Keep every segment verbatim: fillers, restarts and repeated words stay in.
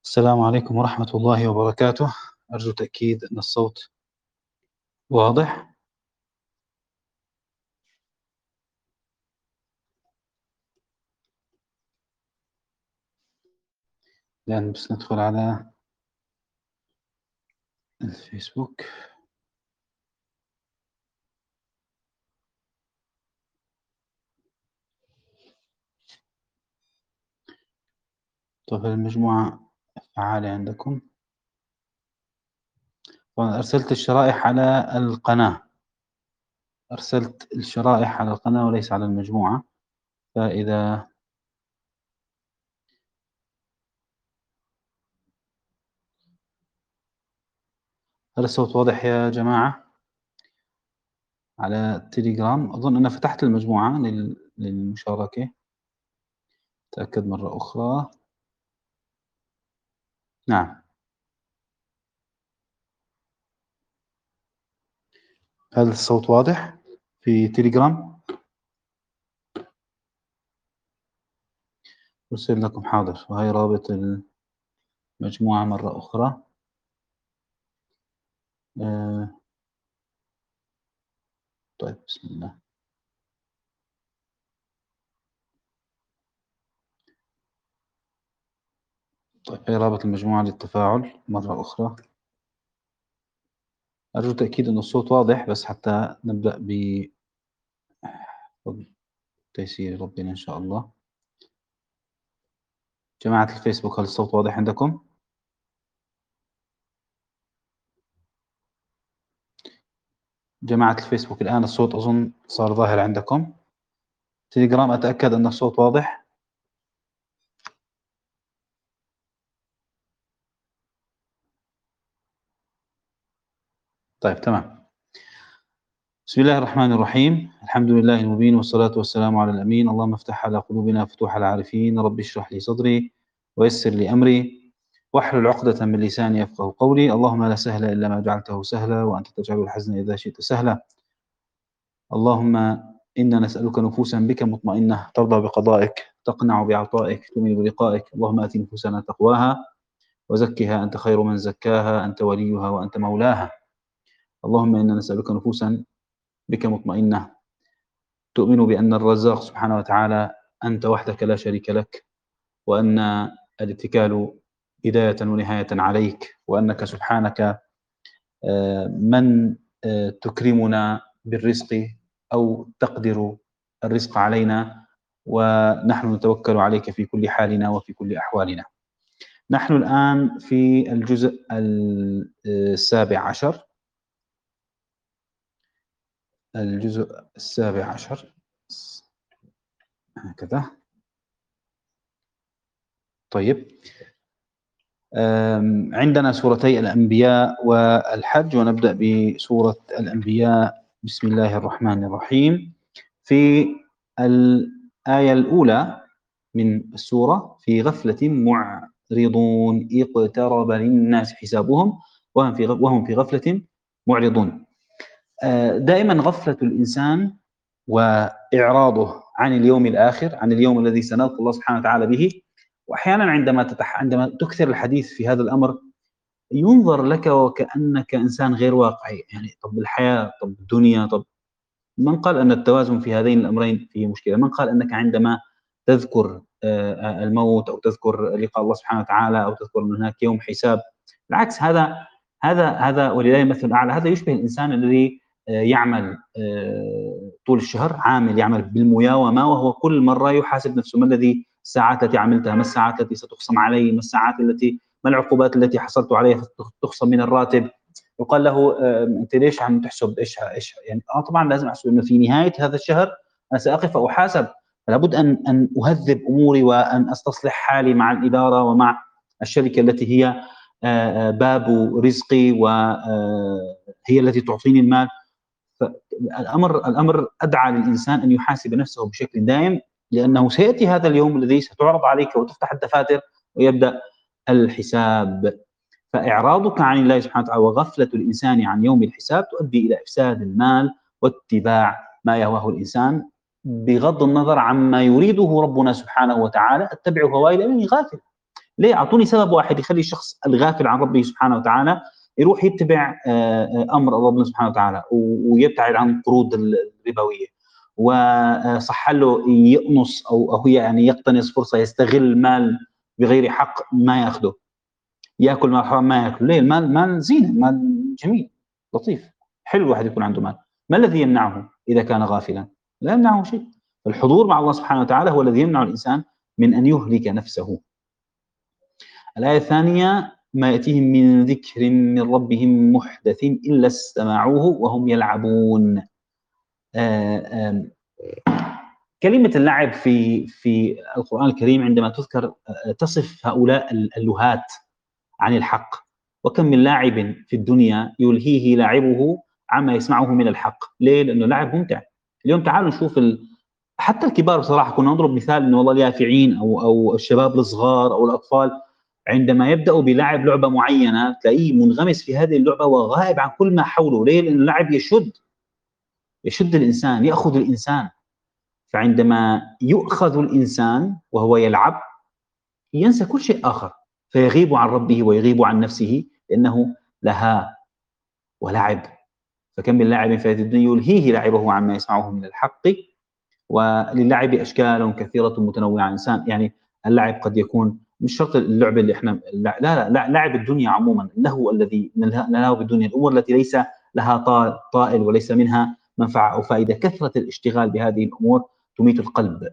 السلام عليكم ورحمة الله وبركاته. أرجو تأكيد أن الصوت واضح. الآن بس ندخل على الفيسبوك. طيب المجموعة فعالة عندكم؟ طبعا أرسلت الشرائح على القناة، أرسلت الشرائح على القناة وليس على المجموعة. فإذا هل الصوت واضح يا جماعة؟ على التليجرام أظن أنا فتحت المجموعة لل... للمشاركة. تأكد مرة أخرى. نعم. هل الصوت واضح في تليجرام؟ أرسل لكم حاضر، وهي رابط المجموعة مرة أخرى. آه طيب بسم الله. طيب هي رابط المجموعة للتفاعل مرة أخرى. أرجو تأكيد أن الصوت واضح بس حتى نبدأ بتيسير ربنا إن شاء الله. جماعة الفيسبوك هل الصوت واضح عندكم؟ جماعة الفيسبوك الآن الصوت أظن صار ظاهر عندكم. تليجرام أتأكد أن الصوت واضح. طيب تمام. بسم الله الرحمن الرحيم، الحمد لله المبين والصلاة والسلام على الأمين. اللهم افتح على قلوبنا فتوح العارفين، رب اشرح لي صدري ويسر لي أمري واحلل عقدة من لساني يفقه قولي. اللهم لا سهل إلا ما جعلته سهلا وأنت تجعل الحزن إذا شئت سهلا. اللهم إنا نسألك نفوسا بك مطمئنة ترضى بقضائك تقنع بعطائك تؤمن بلقائك. اللهم آت نفوسنا تقواها وزكها أنت خير من زكاها أنت وليها وأنت مولاها. اللهم إنا نسألك نفوسا بك مطمئنة تؤمن بأن الرزاق سبحانه وتعالى أنت وحدك لا شريك لك، وأن الاتكال بداية ونهاية عليك، وأنك سبحانك من تكرمنا بالرزق أو تقدر الرزق علينا، ونحن نتوكل عليك في كل حالنا وفي كل أحوالنا. نحن الآن في الجزء السابع عشر الجزء السابع عشر هكذا. طيب عندنا سورتي الأنبياء والحج، ونبدأ بسورة الأنبياء. بسم الله الرحمن الرحيم. في الآية الأولى من السورة: في غفلة معرضون اقترب للناس حسابهم وهم في وهم في غفلة معرضون. دائما غفلة الإنسان وإعراضه عن اليوم الآخر، عن اليوم الذي سنلقى الله سبحانه وتعالى به. وأحيانا عندما تتح... عندما تكثر الحديث في هذا الأمر ينظر لك وكأنك إنسان غير واقعي. يعني طب الحياة، طب الدنيا، طب من قال أن التوازن في هذين الأمرين فيه مشكلة؟ من قال أنك عندما تذكر الموت أو تذكر لقاء الله سبحانه وتعالى أو تذكر أن هناك يوم حساب؟ بالعكس، هذا هذا هذا ولله المثل الأعلى. هذا يشبه الإنسان الذي يعمل طول الشهر، عامل يعمل بالمياومة، وهو كل مرة يحاسب نفسه: ما الذي الساعات التي عملتها، ما الساعات التي ستخصم علي، ما الساعات التي ما العقوبات التي حصلت عليها تخصم من الراتب. يقال له انت ليش عم تحسب ايش ايش يعني؟ اه طبعا لازم احسب انه في نهايه هذا الشهر انا ساقف واحاسب. فلابد ان ان اهذب اموري وان استصلح حالي مع الاداره ومع الشركه التي هي باب رزقي وهي التي تعطيني المال. فالامر الامر ادعى للانسان ان يحاسب نفسه بشكل دائم، لانه سياتي هذا اليوم الذي ستعرض عليك وتفتح الدفاتر ويبدا الحساب. فإعراضك عن الله سبحانه وتعالى وغفلة الإنسان عن يوم الحساب تؤدي إلى إفساد المال واتباع ما يهواه الإنسان بغض النظر عما يريده ربنا سبحانه وتعالى. اتبع هواي لأنني غافل. ليه؟ أعطوني سبب واحد يخلي الشخص الغافل عن ربه سبحانه وتعالى يروح يتبع أمر ربنا سبحانه وتعالى ويبتعد عن القروض الربوية، وصح له يقنص أو أو يعني يقتنص فرصة يستغل مال بغير حق ما ياخده، ياكل مال حرام ما ياكل. ليه؟ المال مال زينة، مال جميل لطيف، حلو الواحد يكون عنده مال. ما الذي يمنعه إذا كان غافلا؟ لا يمنعه شيء. الحضور مع الله سبحانه وتعالى هو الذي يمنع الإنسان من أن يهلك نفسه. الآية الثانية: ما يأتيهم من ذكر من ربهم محدث إلا استمعوه وهم يلعبون. آآ آمم كلمة اللعب في في القرآن الكريم عندما تذكر آآ تصف هؤلاء ال اللُّهاة عن الحق. وكم من لاعب في الدنيا يلهيه لاعبه عما يسمعه من الحق. ليه؟ لأنه لعب ممتع. اليوم تعالوا نشوف ال حتى الكبار بصراحة، كنا نضرب مثال إنه والله اليافعين أو أو الشباب الصغار أو الأطفال عندما يبدأوا بلعب لعبة معينة تلاقيه منغمس في هذه اللعبة وغائب عن كل ما حوله. ليه؟ لأن اللعب يشد يشد الإنسان، يأخذ الإنسان. فعندما يؤخذ الإنسان وهو يلعب ينسى كل شيء آخر، فيغيب عن ربه ويغيب عن نفسه، لأنه لها ولعب. فكم من لاعب في هذه الدنيا يلهيه لعبه عما يسمعه من الحق. وللعب أشكال كثيرة متنوعة. إنسان يعني اللعب قد يكون مش شرط اللعبة اللي احنا لا لا, لا لعب الدنيا عموما، اللهو الذي نلهو بالدنيا، الأمور التي ليس لها طائل وليس منها منفعة أو فائدة. كثرة الاشتغال بهذه الأمور تميت القلب.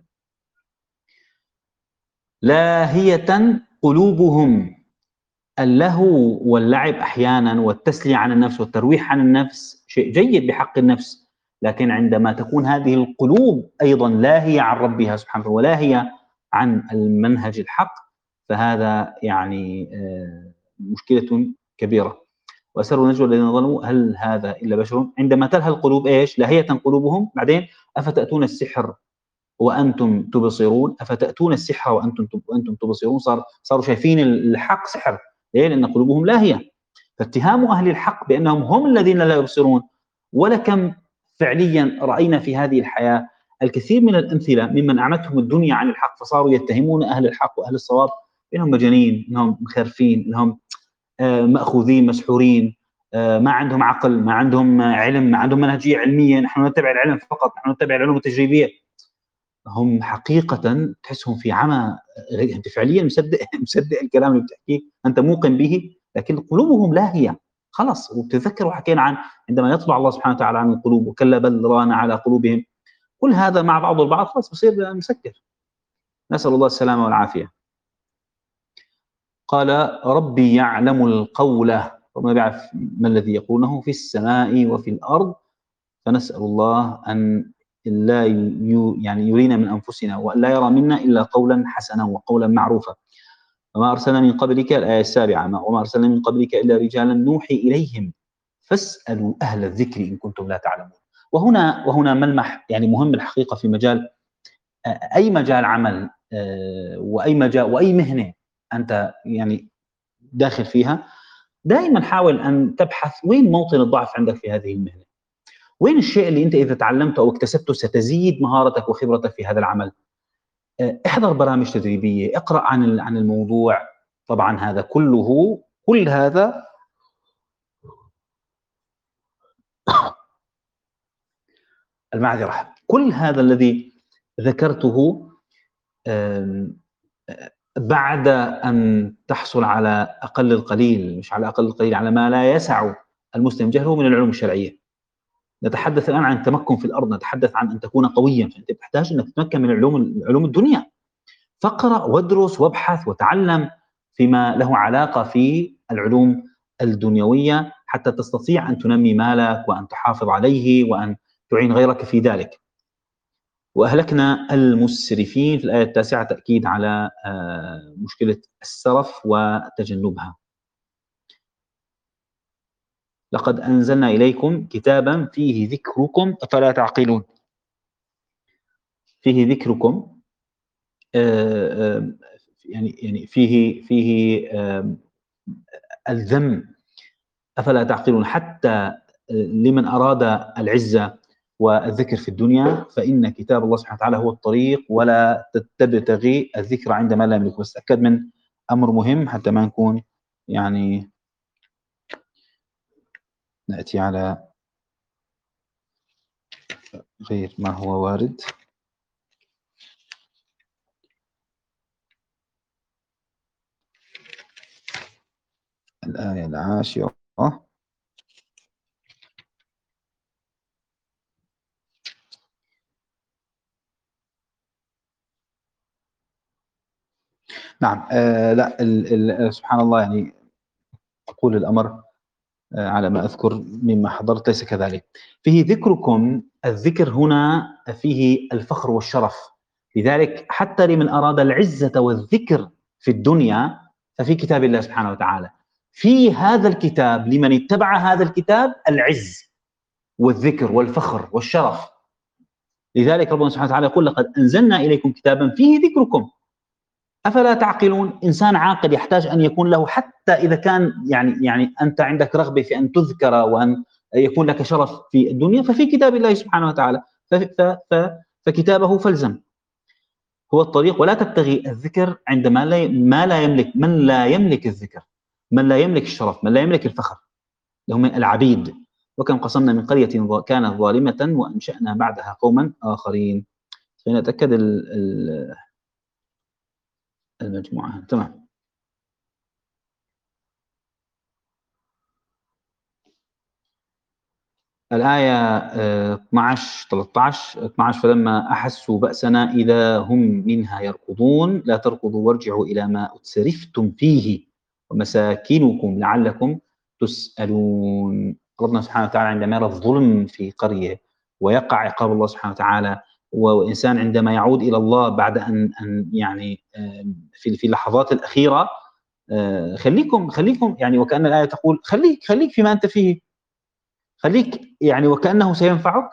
لاهية قلوبهم. اللهو واللعب أحيانا والتسلية عن النفس والترويح عن النفس شيء جيد بحق النفس، لكن عندما تكون هذه القلوب أيضا لاهية عن ربها سبحانه ولاهية عن المنهج الحق، فهذا يعني مشكلة كبيرة. وأسروا نجوى الذين ظلموا هل هذا إلا بشر. عندما تلهى القلوب إيش؟ لاهية قلوبهم. بعدين أفتأتون السحر وأنتم تبصرون. أفتأتون السحر وأنتم وأنتم تبصرون. صار صاروا شايفين الحق سحر. ليه؟ لأن قلوبهم لاهية. فاتهام أهل الحق بأنهم هم الذين لا يبصرون. ولكم فعليا رأينا في هذه الحياة الكثير من الأمثلة ممن أعمتهم الدنيا عن الحق فصاروا يتهمون أهل الحق وأهل الصواب إنهم مجانين، إنهم مخرفين، إنهم مأخوذين مسحورين، ما عندهم عقل، ما عندهم علم، ما عندهم منهجية علمية. نحن نتبع العلم فقط، نحن نتبع العلوم التجريبية. هم حقيقة تحسهم في عمى. أنت فعليا مصدق مصدق الكلام اللي بتحكيه، أنت موقن به، لكن قلوبهم لاهية خلاص. وبتذكر وحكينا عن عندما يطبع الله سبحانه وتعالى عن القلوب وكلا بل ران على قلوبهم. كل هذا مع بعض البعض خلاص بصير مسكر. نسأل الله السلامة والعافية. قال ربي يعلم القول، ربنا بيعرف ما الذي يقولونه في السماء وفي الأرض. فنسأل الله أن لا يعني يرينا من أنفسنا وأن لا يرى منا إلا قولا حسنا وقولا معروفا. وما أرسلنا من قبلك، الآية السابعة: وما أرسلنا من قبلك إلا رجالا نوحي إليهم فاسألوا أهل الذكر إن كنتم لا تعلمون. وهنا وهنا ملمح يعني مهم الحقيقة في مجال أي مجال عمل وأي مجال وأي مهنة أنت يعني داخل فيها. دائما حاول أن تبحث وين موطن الضعف عندك في هذه المهنة، وين الشيء اللي أنت إذا تعلمته أو اكتسبته ستزيد مهارتك وخبرتك في هذا العمل. احضر برامج تدريبية، اقرأ عن عن الموضوع. طبعا هذا كله كل هذا المعذرة كل هذا الذي ذكرته بعد أن تحصل على أقل القليل، مش على أقل القليل، على ما لا يسع المسلم جهله من العلوم الشرعية. نتحدث الآن عن التمكن في الأرض، نتحدث عن أن تكون قويا، فأنت تحتاج أنك تتمكن من علوم علوم الدنيا. فاقرأ وادرس وابحث وتعلم فيما له علاقة في العلوم الدنيوية حتى تستطيع أن تنمي مالك وأن تحافظ عليه وأن تعين غيرك في ذلك. وأهلكنا المسرفين في الآية التاسعة تأكيد على مشكلة السرف وتجنبها. لقد أنزلنا إليكم كتابا فيه ذكركم أفلا تعقلون. فيه ذكركم يعني يعني فيه فيه الذم. أفلا تعقلون. حتى لمن أراد العزة والذكر في الدنيا فإن كتاب الله سبحانه وتعالى هو الطريق، ولا تبتغي الذكر عندما لا يملك. بس تأكد من أمر مهم حتى ما نكون يعني نأتي على غير ما هو وارد. الآية العاشرة. نعم. آه لا ال ال سبحان الله، يعني أقول الأمر آه على ما أذكر مما حضرت ليس كذلك. فيه ذكركم، الذكر هنا فيه الفخر والشرف، لذلك حتى لمن أراد العزة والذكر في الدنيا ففي كتاب الله سبحانه وتعالى، في هذا الكتاب لمن اتبع هذا الكتاب العز والذكر والفخر والشرف. لذلك ربنا سبحانه وتعالى يقول: لقد أنزلنا إليكم كتابا فيه ذكركم أفلا تعقلون. إنسان عاقل يحتاج أن يكون له، حتى إذا كان يعني يعني أنت عندك رغبة في أن تذكر وأن يكون لك شرف في الدنيا، ففي كتاب الله سبحانه وتعالى، فكتابه فالزم، هو الطريق. ولا تبتغي الذكر عند ما لا ما لا يملك من لا يملك الذكر، من لا يملك الشرف، من لا يملك الفخر، هم العبيد. وكم قصمنا من قرية كانت ظالمة وأنشأنا بعدها قوما آخرين. فنتأكد المجموعة. تمام. الآية اثنا عشر ثلاثة عشر اثنا عشر: فلما أحسوا بأسنا إذا هم منها يركضون لا تركضوا وارجعوا إلى ما أتسرفتم فيه ومساكنكم لعلكم تسألون. ربنا سبحانه وتعالى عندما يرى الظلم في قرية ويقع عقاب الله سبحانه وتعالى، وإنسان عندما يعود إلى الله بعد أن أن يعني في في اللحظات الأخيرة، خليكم خليكم يعني، وكأن الآية تقول: خليك خليك فيما أنت فيه، خليك يعني وكأنه سينفعك.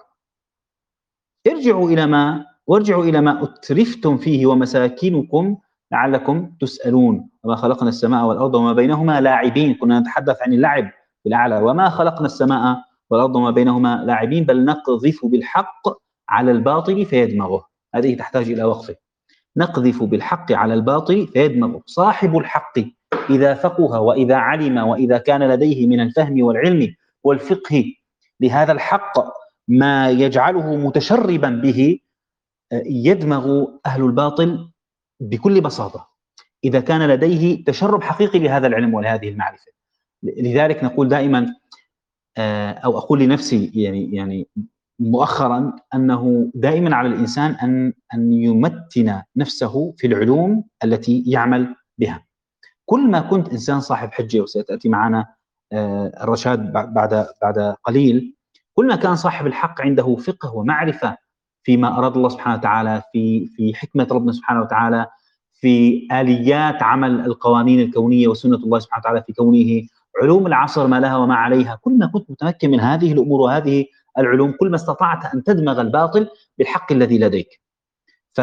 ارجعوا إلى ما وارجعوا إلى ما أترفتم فيه ومساكنكم لعلكم تسألون. وما خلقنا السماء والأرض وما بينهما لاعبين. كنا نتحدث عن اللعب بالأعلى. وما خلقنا السماء والأرض وما بينهما لاعبين بل نقذف بالحق على الباطل فيدمغه. هذه تحتاج إلى وقفة. نقذف بالحق على الباطل فيدمغه. صاحب الحق إذا فقه وإذا علم وإذا كان لديه من الفهم والعلم والفقه لهذا الحق ما يجعله متشربا به، يدمغ أهل الباطل بكل بساطة إذا كان لديه تشرب حقيقي لهذا العلم ولهذه المعرفة. لذلك نقول دائما، أو أقول لنفسي يعني يعني مؤخرا، أنه دائما على الإنسان أن أن يمتن نفسه في العلوم التي يعمل بها. كل ما كنت إنسان صاحب حجة، وستأتي معنا الرشاد بعد بعد قليل، كل ما كان صاحب الحق عنده فقه ومعرفة فيما أراد الله سبحانه وتعالى، في في حكمة ربنا سبحانه وتعالى، في آليات عمل القوانين الكونية وسنة الله سبحانه وتعالى في كونه، علوم العصر ما لها وما عليها. كل ما كنت متمكن من هذه الأمور وهذه العلوم، كل ما استطعت أن تدمغ الباطل بالحق الذي لديك. ف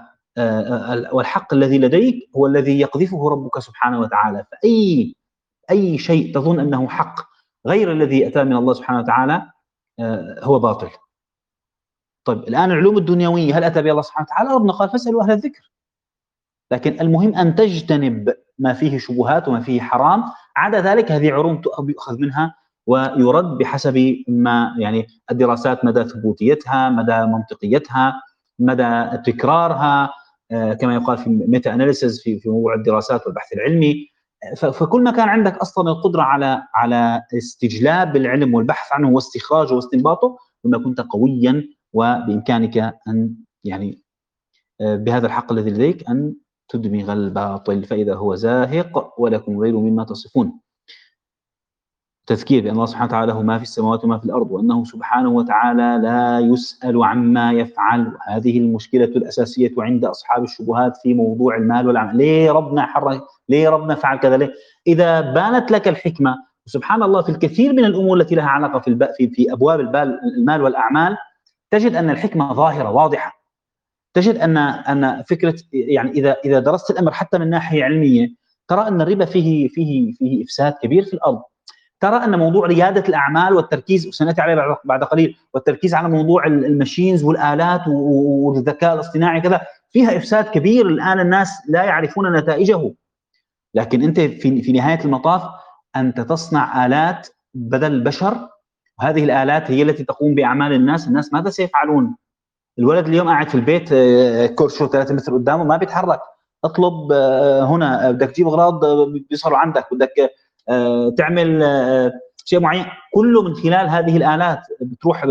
والحق الذي لديك هو الذي يقذفه ربك سبحانه وتعالى. فأي أي شيء تظن أنه حق غير الذي أتى من الله سبحانه وتعالى هو باطل. طيب الآن العلوم الدنيوية هل أتى بها الله سبحانه وتعالى؟ ربنا قال: فاسألوا أهل الذكر. لكن المهم أن تجتنب ما فيه شبهات وما فيه حرام. عدا ذلك هذه علوم يؤخذ منها ويرد بحسب ما يعني الدراسات، مدى ثبوتيتها، مدى منطقيتها، مدى تكرارها، كما يقال في ميتا أناليسيس في في موضوع الدراسات والبحث العلمي. فكل ما كان عندك أصلا القدرة على على استجلاب العلم والبحث عنه واستخراجه واستنباطه، كل ما كنت قويا وبإمكانك أن يعني بهذا الحق الذي لديك أن تدمغ الباطل فإذا هو زاهق ولكم غير مما تصفون. تذكير بأن الله سبحانه وتعالى له ما في السماوات وما في الأرض، وأنه سبحانه وتعالى لا يسأل عما يفعل. هذه المشكلة الأساسية عند أصحاب الشبهات في موضوع المال والأعمال. ليه ربنا حرك؟ ليه ربنا فعل كذا؟ ليه؟ إذا بانت لك الحكمة، سبحان الله، في الكثير من الأمور التي لها علاقة في في في أبواب المال والأعمال، تجد أن الحكمة ظاهرة واضحة. تجد أن أن فكرة يعني إذا إذا درست الأمر حتى من ناحية علمية، ترى أن الربا فيه فيه فيه إفساد كبير في الأرض. ترى أن موضوع ريادة الأعمال والتركيز، وسنأتي عليه بعد قليل، والتركيز على موضوع الماشينز والآلات والذكاء الاصطناعي كذا، فيها إفساد كبير الآن الناس لا يعرفون نتائجه. لكن أنت في في نهاية المطاف أنت تصنع آلات بدل البشر، وهذه الآلات هي التي تقوم بأعمال الناس. الناس ماذا سيفعلون؟ الولد اليوم قاعد في البيت كرسي ثلاثة متر قدامه ما بيتحرك، اطلب هنا، بدك تجيب اغراض بيصيروا عندك، بدك تعمل شيء معين، كله من خلال هذه الآلات. بتروح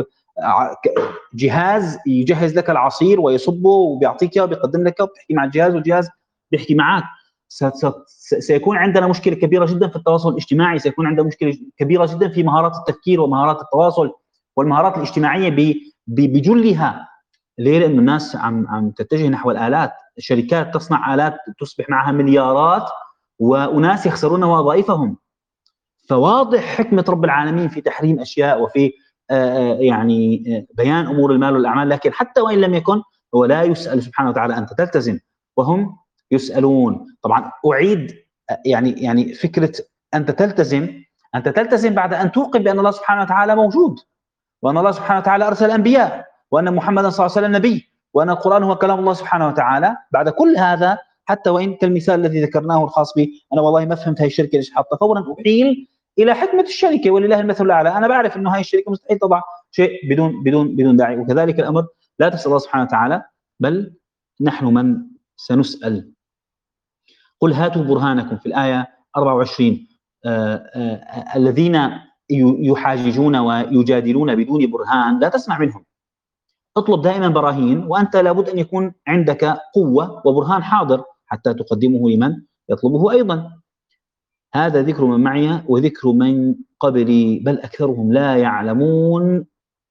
جهاز يجهز لك العصير ويصبه وبيعطيك اياه وبيقدم لك، وبتحكي مع الجهاز والجهاز بيحكي معك. سيكون عندنا مشكلة كبيرة جدا في التواصل الاجتماعي، سيكون عندنا مشكلة كبيرة جدا في مهارات التفكير ومهارات التواصل والمهارات الاجتماعية بجلها. ليه؟ لأن الناس عم عم تتجه نحو الآلات، الشركات تصنع آلات تصبح معها مليارات وأناس يخسرون وظائفهم. فواضح حكمة رب العالمين في تحريم أشياء وفي آآ يعني بيان أمور المال والأعمال، لكن حتى وإن لم يكن هو لا يسأل سبحانه وتعالى، أنت تلتزم وهم يسألون. طبعا أعيد يعني يعني فكرة أنت تلتزم، أنت تلتزم بعد أن توقن بأن الله سبحانه وتعالى موجود، وأن الله سبحانه وتعالى أرسل أنبياء، وأن محمدا صلى الله عليه وسلم نبي، وأن القرآن هو كلام الله سبحانه وتعالى. بعد كل هذا حتى وإن كالمثال الذي ذكرناه الخاص بي، أنا والله ما فهمت هاي الشركة ليش حاطة، فورا أحيل إلى حكمة الشركة ولله المثل الأعلى. أنا بعرف إنه هاي الشركة مستحيل تضع شيء بدون بدون بدون داعي. وكذلك الأمر لا تسأل الله سبحانه وتعالى، بل نحن من سنسأل. قل هاتوا برهانكم في الآية أربعة وعشرين. آآ آآ الذين يحاججون ويجادلون بدون برهان لا تسمع منهم، اطلب دائما براهين، وأنت لابد أن يكون عندك قوة وبرهان حاضر حتى تقدمه لمن يطلبه أيضا. هذا ذكر من معي وذكر من قبلي، بل أكثرهم لا يعلمون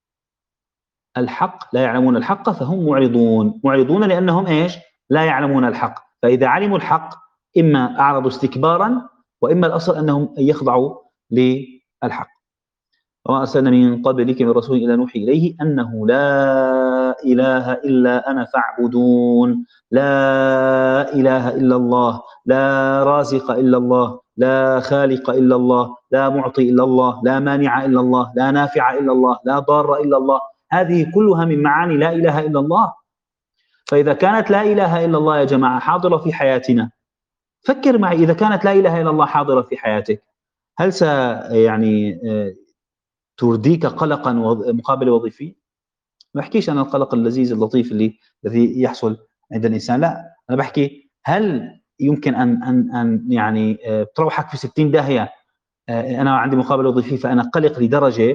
الحق، لا يعلمون الحق فهم معرضون. معرضون لأنهم إيش؟ لا يعلمون الحق. فإذا علموا الحق إما أعرضوا استكبارا، وإما الأصل أنهم يخضعوا للحق. وما أرسلنا من قبلك من رسول إلا نوحي إليه أنه لا إله إلا أنا فاعبدون. لا إله إلا الله، لا رازق إلا الله، لا خالق إلا الله، لا معطي إلا الله، لا مانع إلا الله، لا نافع إلا الله، لا ضار إلا الله. هذه كلها من معاني لا إله إلا الله. فإذا كانت لا إله إلا الله يا جماعة حاضرة في حياتنا، فكر معي، إذا كانت لا إله إلا الله حاضرة في حياتك، هل س يعني ترديك قلقا مقابل وظيفي؟ ما بحكيش أنا القلق اللذيذ اللطيف اللي الذي يحصل عند الإنسان، لا، أنا بحكي هل يمكن أن أن أن يعني تروحك في ستين داهية. أنا عندي مقابل وظيفي فأنا قلق لدرجة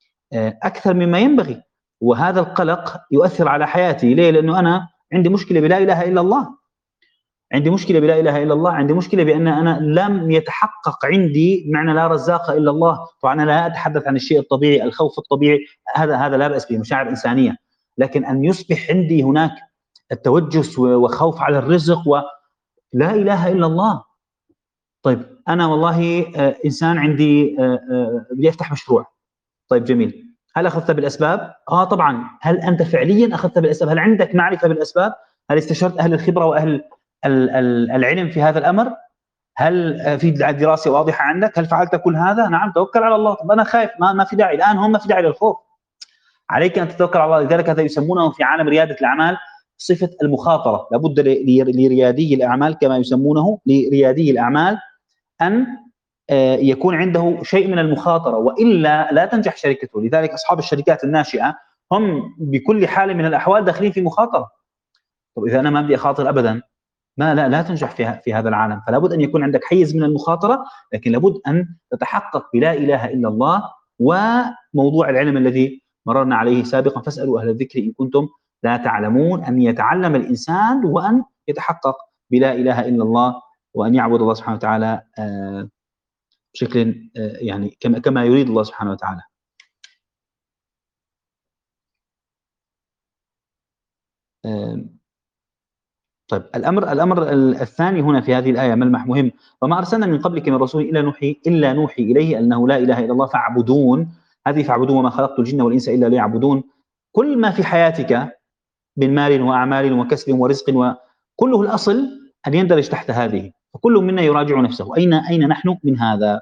أكثر مما ينبغي، وهذا القلق يؤثر على حياتي. ليه؟ لأنه أنا عندي مشكلة بلا إله إلا الله، عندي مشكلة بلا إله إلا الله، عندي مشكلة بأن أنا لم يتحقق عندي معنى لا رزاق إلا الله. طبعا أنا لا أتحدث عن الشيء الطبيعي، الخوف الطبيعي هذا هذا لا بأس به، مشاعر إنسانية، لكن أن يصبح عندي هناك التوجس وخوف على الرزق ولا إله إلا الله. طيب أنا والله إنسان عندي بدي أفتح مشروع، طيب جميل، هل أخذت بالأسباب؟ آه طبعا. هل أنت فعليا أخذت بالأسباب؟ هل عندك معرفة بالأسباب؟ هل استشرت أهل الخبرة وأهل العلم في هذا الأمر؟ هل في دراسة واضحة عندك؟ هل فعلت كل هذا؟ نعم، توكل على الله. طب أنا خايف، ما, ما في داعي الآن، هم ما في داعي للخوف، عليك أن تتوكل على الله. لذلك هذا يسمونه في عالم ريادة الأعمال صفة المخاطرة. لابد لريادي الأعمال كما يسمونه لريادي الأعمال أن يكون عنده شيء من المخاطرة، وإلا لا تنجح شركته. لذلك أصحاب الشركات الناشئة هم بكل حال من الأحوال داخلين في مخاطرة. طب إذا أنا ما بدي أخاطر أبدا، ما لا لا تنجح في في هذا العالم. فلا بد أن يكون عندك حيز من المخاطرة، لكن لابد أن تتحقق بلا إله إلا الله وموضوع العلم الذي مررنا عليه سابقا، فاسألوا أهل الذكر إن كنتم لا تعلمون. أن يتعلم الإنسان وأن يتحقق بلا إله إلا الله، وأن يعبد الله سبحانه وتعالى بشكل يعني كما كما يريد الله سبحانه وتعالى. طيب الأمر الأمر الثاني هنا في هذه الآية ملمح مهم. وما أرسلنا من قبلك من رسول إلا نوحي إلا نوحي إليه أنه لا إله إلا الله فاعبدون. هذه فاعبدون وما خلقت الجن والإنس إلا ليعبدون. كل ما في حياتك من مال وأعمال وكسب ورزق وكله الأصل أن يندرج تحت هذه، فكل منا يراجع نفسه، أين أين نحن من هذا؟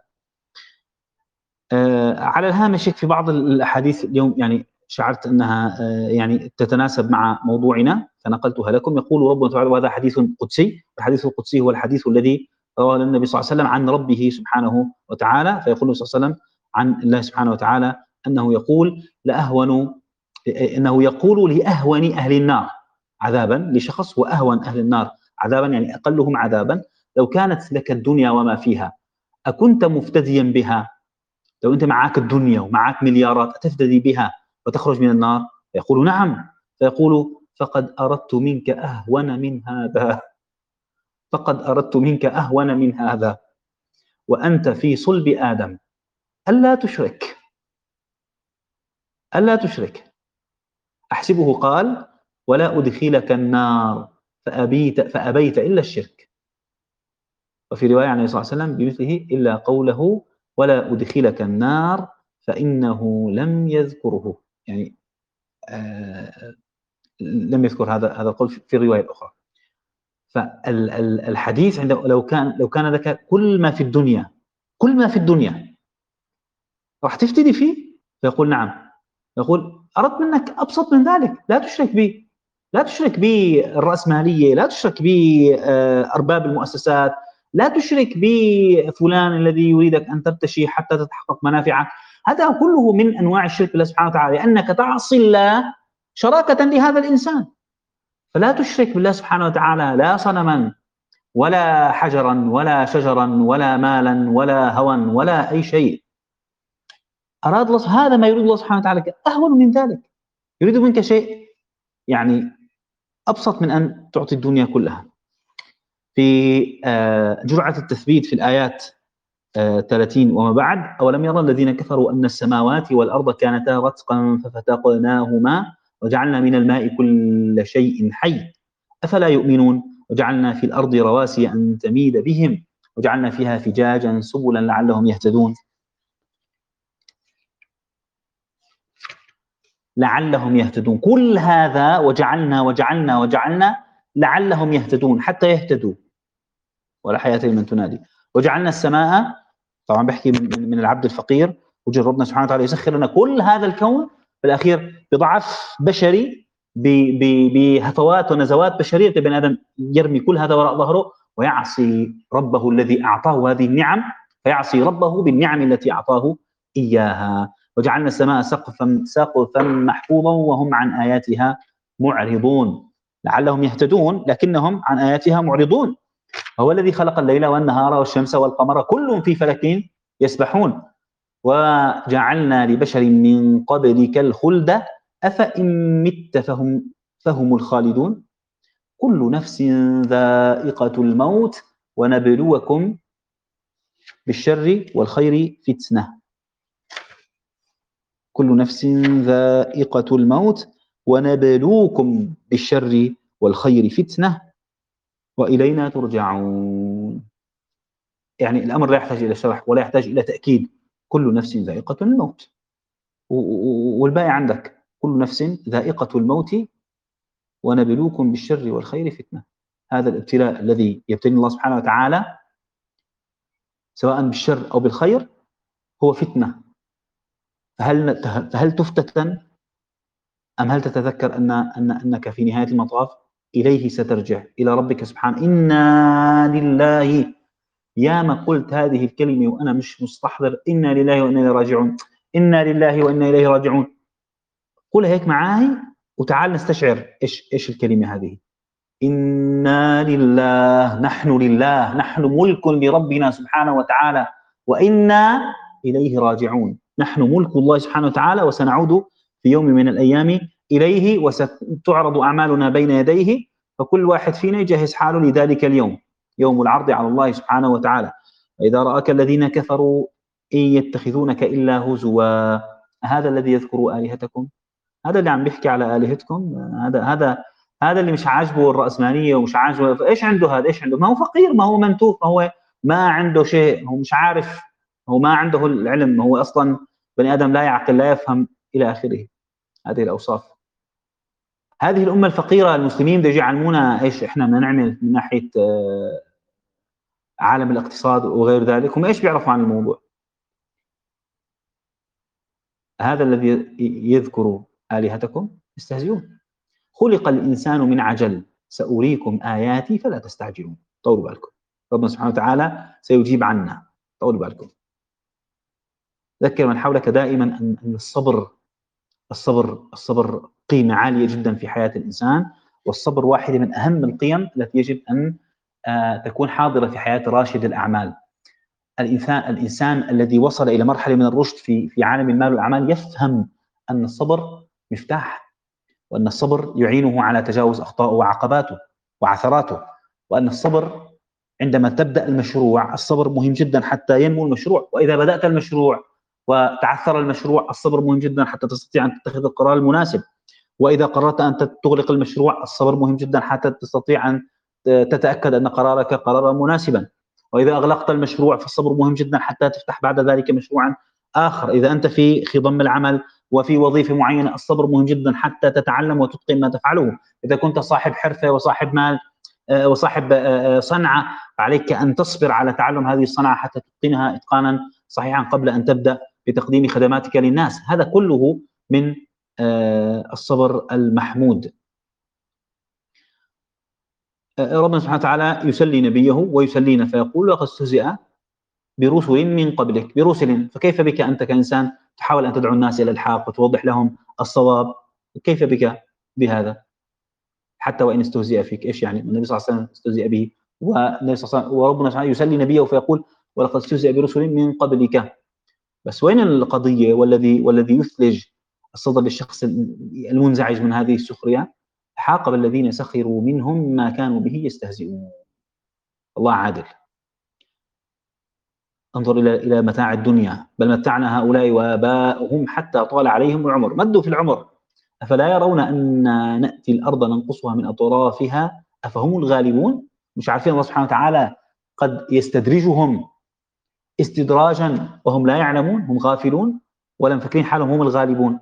آه على الهامش في بعض الأحاديث اليوم يعني شعرت أنها آه يعني تتناسب مع موضوعنا فنقلتها لكم. يقول ربنا تعالى، وهذا حديث قدسي، الحديث القدسي هو الحديث الذي رواه النبي صلى الله عليه وسلم عن ربه سبحانه وتعالى، فيقول النبي صلى الله عليه وسلم عن الله سبحانه وتعالى أنه يقول لأهون إنه يقول لأهون أهل النار عذابا، لشخص وأهون أهل النار عذابا يعني أقلهم عذابا: لو كانت لك الدنيا وما فيها أكنت مفتديا بها؟ لو أنت معك الدنيا ومعك مليارات أتفتدي بها وتخرج من النار؟ يقول نعم. فيقول فقد أردت منك أهون من هذا، فقد أردت منك أهون من هذا، وأنت في صلب آدم، ألا تشرك، ألا تشرك. أحسبه قال: ولا أدخلك النار فأبيت, فأبيت إلا الشرك. وفي رواية عن النبي صلى الله عليه وسلم بمثله إلا قوله: ولا أدخلك النار، فإنه لم يذكره، يعني آه لم يذكر هذا هذا القول في الرواية الأخرى. فالحديث عند لو كان لو كان لك كل ما في الدنيا، كل ما في الدنيا راح تفتدي فيه؟ فيقول نعم. يقول أردت منك أبسط من ذلك: لا تشرك بي، لا تشرك بي الرأسمالية، لا تشرك بي أرباب المؤسسات، لا تشرك بي فلان الذي يريدك أن تبتشي حتى تتحقق منافعك. هذا كله من أنواع الشرك بالله سبحانه وتعالى، لأنك تعصي الله شراكة لهذا الإنسان. فلا تشرك بالله سبحانه وتعالى لا صنما ولا حجرا ولا شجرا ولا مالا ولا هوى ولا أي شيء. أراد الله هذا ما يريد الله سبحانه وتعالى أهون من ذلك، يريد منك شيء يعني أبسط من أن تعطي الدنيا كلها. في جرعة التثبيت في الآيات ثلاثين وما بعد: أولم يرى الذين كفروا أن السماوات والأرض كانتا رتقا ففتقناهما وجعلنا من الماء كل شيء حي أفلا يؤمنون وجعلنا في الأرض رواسي أن تميد بهم وجعلنا فيها فجاجا سبلا لعلهم يهتدون. لعلهم يهتدون، كل هذا وجعلنا وجعلنا وجعلنا لعلهم يهتدون، حتى يهتدوا. ولا حياة لمن تنادي. وجعلنا السماء، طبعا بحكي من, من العبد الفقير، وجه ربنا سبحانه وتعالى يسخر لنا كل هذا الكون في الأخير بضعف بشري، بهفوات ونزوات بشرية. بني آدم يرمي كل هذا وراء ظهره ويعصي ربه الذي أعطاه هذه النعم، فيعصي ربه بالنعم التي أعطاه إياها. وجعلنا السماء سقفا سقفا محفوظا وهم عن آياتها معرضون. لعلهم يهتدون لكنهم عن آياتها معرضون. هو الذي خلق الليل والنهار والشمس والقمر كل في فلك يسبحون. وجعلنا لبشر من قبلك الخلد أفإن مت فهم, فهم الخالدون. كل نفس ذائقة الموت ونبلوكم بالشر والخير فتنة. كل نفس ذائقة الموت ونبلوكم بالشر والخير فتنة وإلينا ترجعون. يعني الأمر لا يحتاج إلى شرح ولا يحتاج إلى تأكيد. كل نفس ذائقة الموت، والباقي عندك: كل نفس ذائقة الموت ونبلوكم بالشر والخير فتنة. هذا الابتلاء الذي يبتلي الله سبحانه وتعالى سواء بالشر أو بالخير هو فتنة. فهل فهل تفتتن أم هل تتذكر أن أن أنك في نهاية المطاف إليه سترجع، إلى ربك سبحانه. إنا لله، يا ما قلت هذه الكلمة وأنا مش مستحضر إنا لله وإنا إليه راجعون، إنا لله وإنا إليه راجعون. قولها هيك معاي وتعال نستشعر إيش إيش الكلمة هذه. إنا لله، نحن لله، نحن ملك لربنا سبحانه وتعالى وإنا إليه راجعون. نحن ملك الله سبحانه وتعالى وسنعود في يوم من الأيام إليه وستعرض أعمالنا بين يديه، فكل واحد فينا يجهز حاله لذلك اليوم، يوم العرض على الله سبحانه وتعالى. وإذا رآك الذين كفروا إن يتخذونك إلا هزوا هذا الذي يذكر آلهتكم، هذا اللي عم بيحكي على آلهتكم، هذا هذا هذا اللي مش عاجبه الرأسمالية ومش عاجبه. ايش عنده هذا؟ ايش عنده؟ ما هو فقير، ما هو منتوف، ما هو ما عنده شيء، هو مش عارف، هو ما عنده العلم، هو أصلا بني آدم لا يعقل لا يفهم إلى آخره. هذه الأوصاف. هذه الأمة الفقيرة المسلمين بده يعلمونا ايش احنا بدنا نعمل من ناحية عالم الاقتصاد وغير ذلك، هم ايش بيعرفوا عن الموضوع؟ هذا الذي يذكر آلهتكم يستهزئون. خلق الإنسان من عجل سأريكم آياتي فلا تستعجلون. طولوا بالكم. ربنا سبحانه وتعالى سيجيب عنا. طولوا بالكم. ذكر من حولك دائما أن الصبر الصبر الصبر قيمة عالية جدا في حياة الإنسان، والصبر واحدة من أهم القيم التي يجب أن تكون حاضرة في حياة راشد الأعمال. الإنسان الإنسان الذي وصل إلى مرحلة من الرشد في في عالم المال والأعمال يفهم أن الصبر مفتاح، وأن الصبر يعينه على تجاوز أخطائه وعقباته وعثراته، وأن الصبر عندما تبدأ المشروع الصبر مهم جدا حتى ينمو المشروع، وإذا بدأت المشروع وتعثر المشروع الصبر مهم جدا حتى تستطيع أن تتخذ القرار المناسب، وإذا قررت أن تغلق المشروع الصبر مهم جدا حتى تستطيع أن تتأكد أن قرارك قرارا مناسبا، وإذا أغلقت المشروع فالصبر مهم جدا حتى تفتح بعد ذلك مشروعا آخر. إذا أنت في خضم العمل وفي وظيفة معينة الصبر مهم جدا حتى تتعلم وتتقن ما تفعله. إذا كنت صاحب حرفة وصاحب مال وصاحب صنعة فعليك أن تصبر على تعلم هذه الصنعة حتى تتقنها إتقانا صحيحا قبل أن تبدأ بتقديم خدماتك للناس. هذا كله من الصبر المحمود. ربنا سبحانه وتعالى يسلي نبيه ويسلينا فيقول: لقد استهزئ برسل من قبلك. برسل، فكيف بك أنت كإنسان تحاول أن تدعو الناس إلى الحق وتوضح لهم الصواب؟ كيف بك بهذا حتى وإن استهزئ فيك؟ إيش يعني؟ النبي صلى الله عليه وسلم استهزئ به، والنبي صلى الله عليه وسلم وربنا سبحانه يسلي نبيه فيقول: ولقد استهزئ برسل من قبلك. بس وين القضية والذي والذي يثلج الصدر للشخص المنزعج من هذه السخرية؟ حاقب الذين سخروا منهم ما كانوا به يستهزئون. الله عادل. انظر إلى إلى متاع الدنيا، بل متعنا هؤلاء وآباءهم حتى طال عليهم العمر، مدوا في العمر، أفلا يرون أن نأتي الأرض ننقصها من أطرافها أفهم الغالبون؟ مش عارفين الله سبحانه وتعالى قد يستدرجهم استدراجا وهم لا يعلمون، هم غافلون ولا مفكرين حالهم هم الغالبون.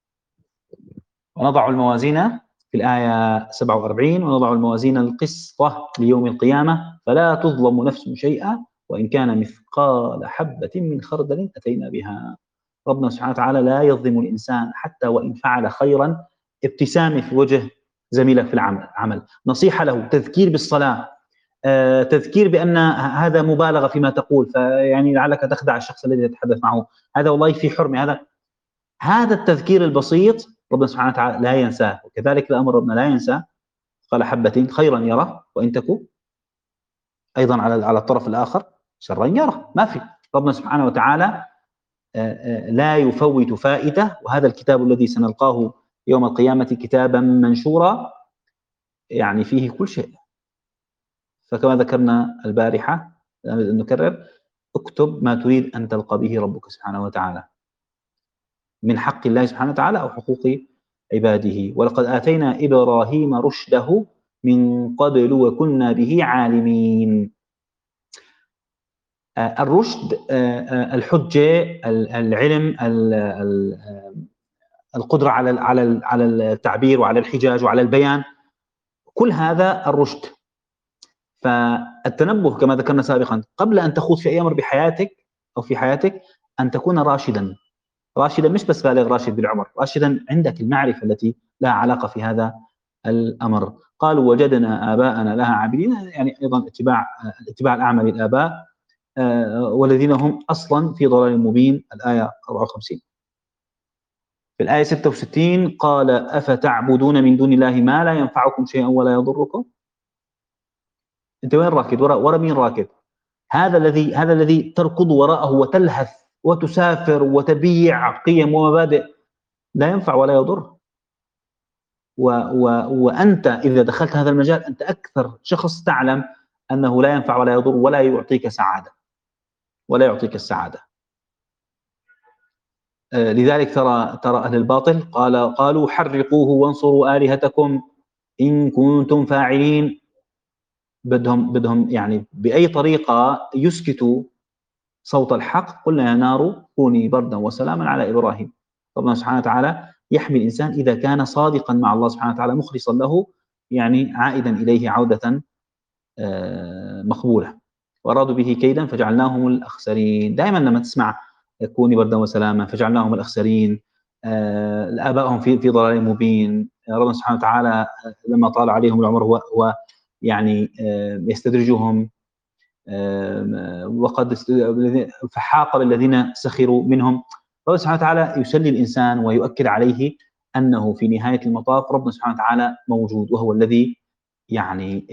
ونضع الموازين في الآية سبعة وأربعين: ونضع الموازين القسط ليوم القيامة فلا تظلم نفس شيئا وإن كان مثقال حبة من خردل أتينا بها. ربنا سبحانه وتعالى لا يظلم الإنسان حتى وإن فعل خيرا. ابتسامة في وجه زميلك في العمل، نصيحة له، تذكير بالصلاة، آه، تذكير بأن هذا مبالغة فيما تقول، فيعني لعلك تخدع الشخص الذي تتحدث معه، هذا والله في حرمة، هذا هذا التذكير البسيط ربنا سبحانه وتعالى لا ينساه. وكذلك الأمر ربنا لا ينسى قال حبة خيرا يره وإن تكو أيضا على على الطرف الآخر شرا يره. ما في، ربنا سبحانه وتعالى لا يفوت فائدة. وهذا الكتاب الذي سنلقاه يوم القيامة كتابا منشورا يعني فيه كل شيء. فكما ذكرنا البارحة نكرر: اكتب ما تريد أن تلقى به ربك سبحانه وتعالى من حق الله سبحانه وتعالى أو حقوق عباده. ولقد آتينا إبراهيم رشده من قبل وكنا به عالمين. الرشد، الحجة، العلم، القدرة على على على التعبير وعلى الحجاج وعلى البيان، كل هذا الرشد. فالتنبه كما ذكرنا سابقا قبل أن تخوض في أي أمر بحياتك أو في حياتك أن تكون راشدا. راشدا مش بس بالغ، راشد بالعمر، راشدا عندك المعرفة التي لها علاقة في هذا الأمر. قالوا وجدنا آباءنا لها عابدين، يعني أيضا اتباع اتباع الأعمى للآباء والذين هم أصلا في ضلال مبين، الآية أربعة وخمسين. في الآية ستة وستين قال أفتعبدون من دون الله ما لا ينفعكم شيئا ولا يضركم. أنت وين راكد؟ ورا ورا مين راكد؟ هذا الذي هذا الذي تركض وراءه وتلهث وتسافر وتبيع قيم ومبادئ لا ينفع ولا يضر. و و وأنت إذا دخلت هذا المجال أنت أكثر شخص تعلم أنه لا ينفع ولا يضر ولا يعطيك سعادة ولا يعطيك السعادة. آه لذلك ترى ترى أهل الباطل قال قالوا حرقوه وانصروا آلهتكم إن كنتم فاعلين. بدهم بدهم يعني بأي طريقة يسكتوا صوت الحق. قلنا يا نار كوني بردا وسلاما على إبراهيم. ربنا سبحانه وتعالى يحمي الإنسان إذا كان صادقا مع الله سبحانه وتعالى مخلصا له، يعني عائدا إليه عودة مقبولة. وأرادوا به كيدا فجعلناهم الأخسرين. دائما لما تسمع كوني بردا وسلاما فجعلناهم الأخسرين، آبائهم في في ضلال مبين، ربنا سبحانه وتعالى لما طال عليهم العمر هو هو يعني يستدرجهم وقد فحاق بالذين سخروا منهم. الله سبحانه وتعالى يسلي الإنسان ويؤكد عليه أنه في نهاية المطاف ربنا سبحانه وتعالى موجود، وهو الذي يعني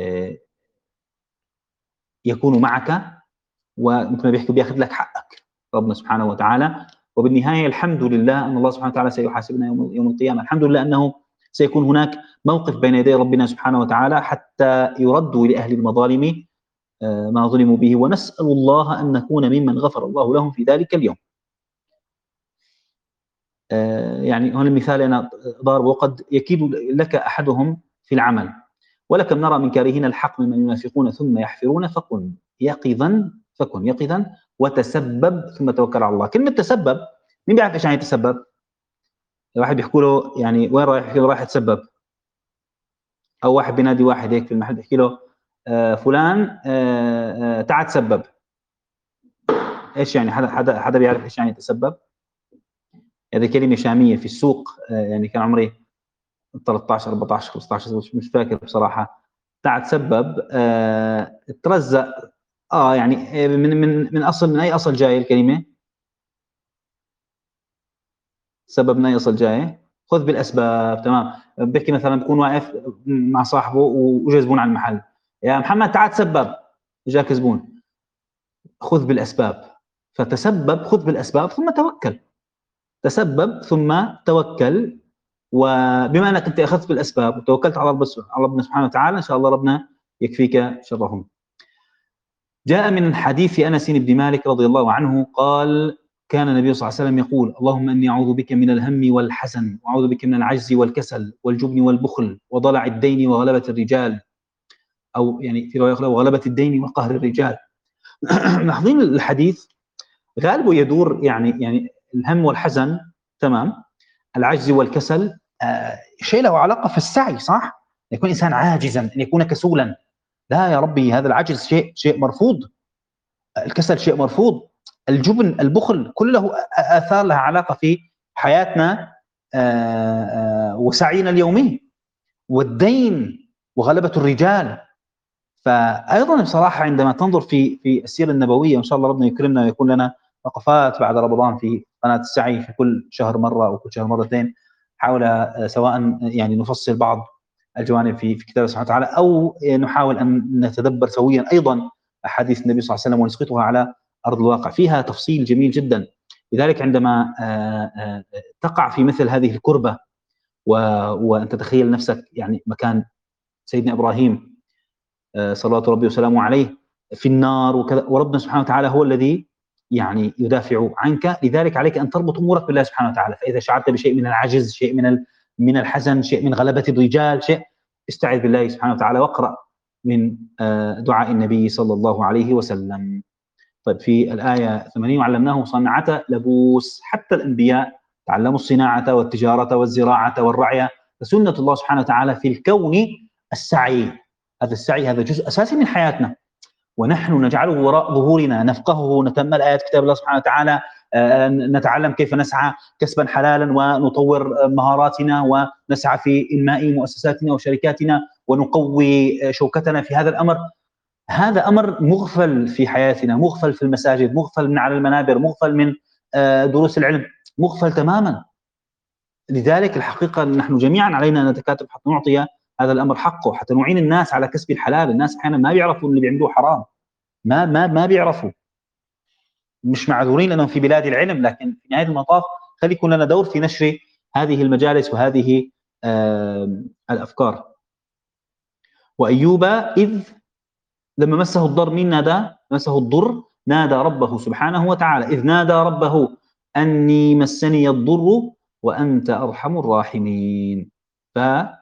يكون معك، ومثل ما بيحكوا بياخذ لك حقك ربنا سبحانه وتعالى. وبالنهاية الحمد لله أن الله سبحانه وتعالى سيحاسبنا يوم يوم القيامة. الحمد لله أنه سيكون هناك موقف بين يدي ربنا سبحانه وتعالى حتى يردوا لأهل المظالم ما ظلموا به، ونسأل الله أن نكون ممن غفر الله لهم في ذلك اليوم. يعني هنا المثال أنا ضاربه: وقد يكيد لك أحدهم في العمل ولكم نرى من كارهين الحق ممن ينافقون ثم يحفرون فكن يقظا فكن يقظا وتسبب ثم توكل على الله. كلمة تسبب، مين بيعرف ايش يعني يتسبب؟ واحد بيحكوا له يعني وين رايح، يحكي له رايح يتسبب. او واحد بينادي واحد هيك في المحل بيحكي له آه فلان آه آه تعال تسبب. ايش يعني؟ حدا حدا حدا بيعرف ايش يعني يتسبب؟ هذه كلمة شامية في السوق. آه يعني كان عمري ثلاثة عشر أربعة عشر خمسة عشر مش فاكر بصراحة. تعال تسبب آه ترزق. اه يعني من من من اصل من اي اصل جاي الكلمة؟ سبب من اي اصل جاي؟ خذ بالاسباب. تمام. بحكي مثلا بكون واقف مع صاحبه واجى زبون على المحل: يا محمد تعال تسبب. جاك زبون، خذ بالاسباب. فتسبب، خذ بالاسباب ثم توكل. تسبب ثم توكل. وبما انك انت اخذت بالاسباب وتوكلت على ربنا سبحانه وتعالى ان شاء الله ربنا يكفيك شرهم. جاء من حديث انس بن مالك رضي الله عنه قال: كان النبي صلى الله عليه وسلم يقول: اللهم اني اعوذ بك من الهم والحزن، واعوذ بك من العجز والكسل والجبن والبخل وضلع الدين وغلبة الرجال، او يعني في روايه اخرى وغلبة الدين وقهر الرجال. لاحظين الحديث غالبه يدور يعني يعني الهم والحزن، تمام، العجز والكسل، آه شيء له علاقه في السعي، صح؟ يكون انسان عاجزا، ان يكون كسولا. لا يا ربي، هذا العجز شيء شيء مرفوض، الكسل شيء مرفوض، الجبن البخل كله آثار لها علاقة في حياتنا وسعينا اليومي، والدين وغلبة الرجال. فأيضا بصراحة عندما تنظر في في السيرة النبوية، وإن شاء الله ربنا يكرمنا ويكون لنا وقفات بعد رمضان في قناة السعي في كل شهر مرة أو كل شهر مرتين، حول سواء يعني نفصل بعض الجوانب في في كتاب سبحانه وتعالى، أو نحاول أن نتدبر سويا أيضا أحاديث النبي صلى الله عليه وسلم ونسقطها على أرض الواقع، فيها تفصيل جميل جدا. لذلك عندما تقع في مثل هذه الكربة وأن تتخيل نفسك يعني مكان سيدنا إبراهيم صلوات ربي وسلامه عليه في النار وكذا، وربنا سبحانه وتعالى هو الذي يعني يدافع عنك. لذلك عليك أن تربط أمورك بالله سبحانه وتعالى. فإذا شعرت بشيء من العجز، شيء من من الحزن، شيء من غلبة الرجال، شيء، استعذ بالله سبحانه وتعالى واقرأ من دعاء النبي صلى الله عليه وسلم. طيب، في الآية ثمانين: وعلمناه صنعة لبوس. حتى الأنبياء تعلموا الصناعة والتجارة والزراعة والرعي. فسنة الله سبحانه وتعالى في الكون السعي. هذا السعي هذا جزء أساسي من حياتنا، ونحن نجعله وراء ظهورنا، نفقهه، نتأمل آيات كتاب الله سبحانه وتعالى، نتعلم كيف نسعى كسبا حلالا ونطور مهاراتنا، ونسعى في إنماء مؤسساتنا وشركاتنا ونقوي شوكتنا في هذا الأمر. هذا أمر مغفل في حياتنا، مغفل في المساجد، مغفل من على المنابر، مغفل من دروس العلم، مغفل تماما. لذلك الحقيقة نحن جميعا علينا أن نتكاتف حتى نعطي هذا الأمر حقه، حتى نعين الناس على كسب الحلال. الناس أحيانا ما بيعرفوا اللي بيعملوه حرام، ما ما ما بيعرفوا، مش معذورين لأنهم في بلاد العلم، لكن في نهاية المطاف خلي يكون لنا دور في نشر هذه المجالس وهذه آه الأفكار. وأيوب إذ لما مسه الضر، مين نادى؟ مسه الضر نادى ربه سبحانه وتعالى. إذ نادى ربه أني مسني الضر وأنت أرحم الراحمين. ف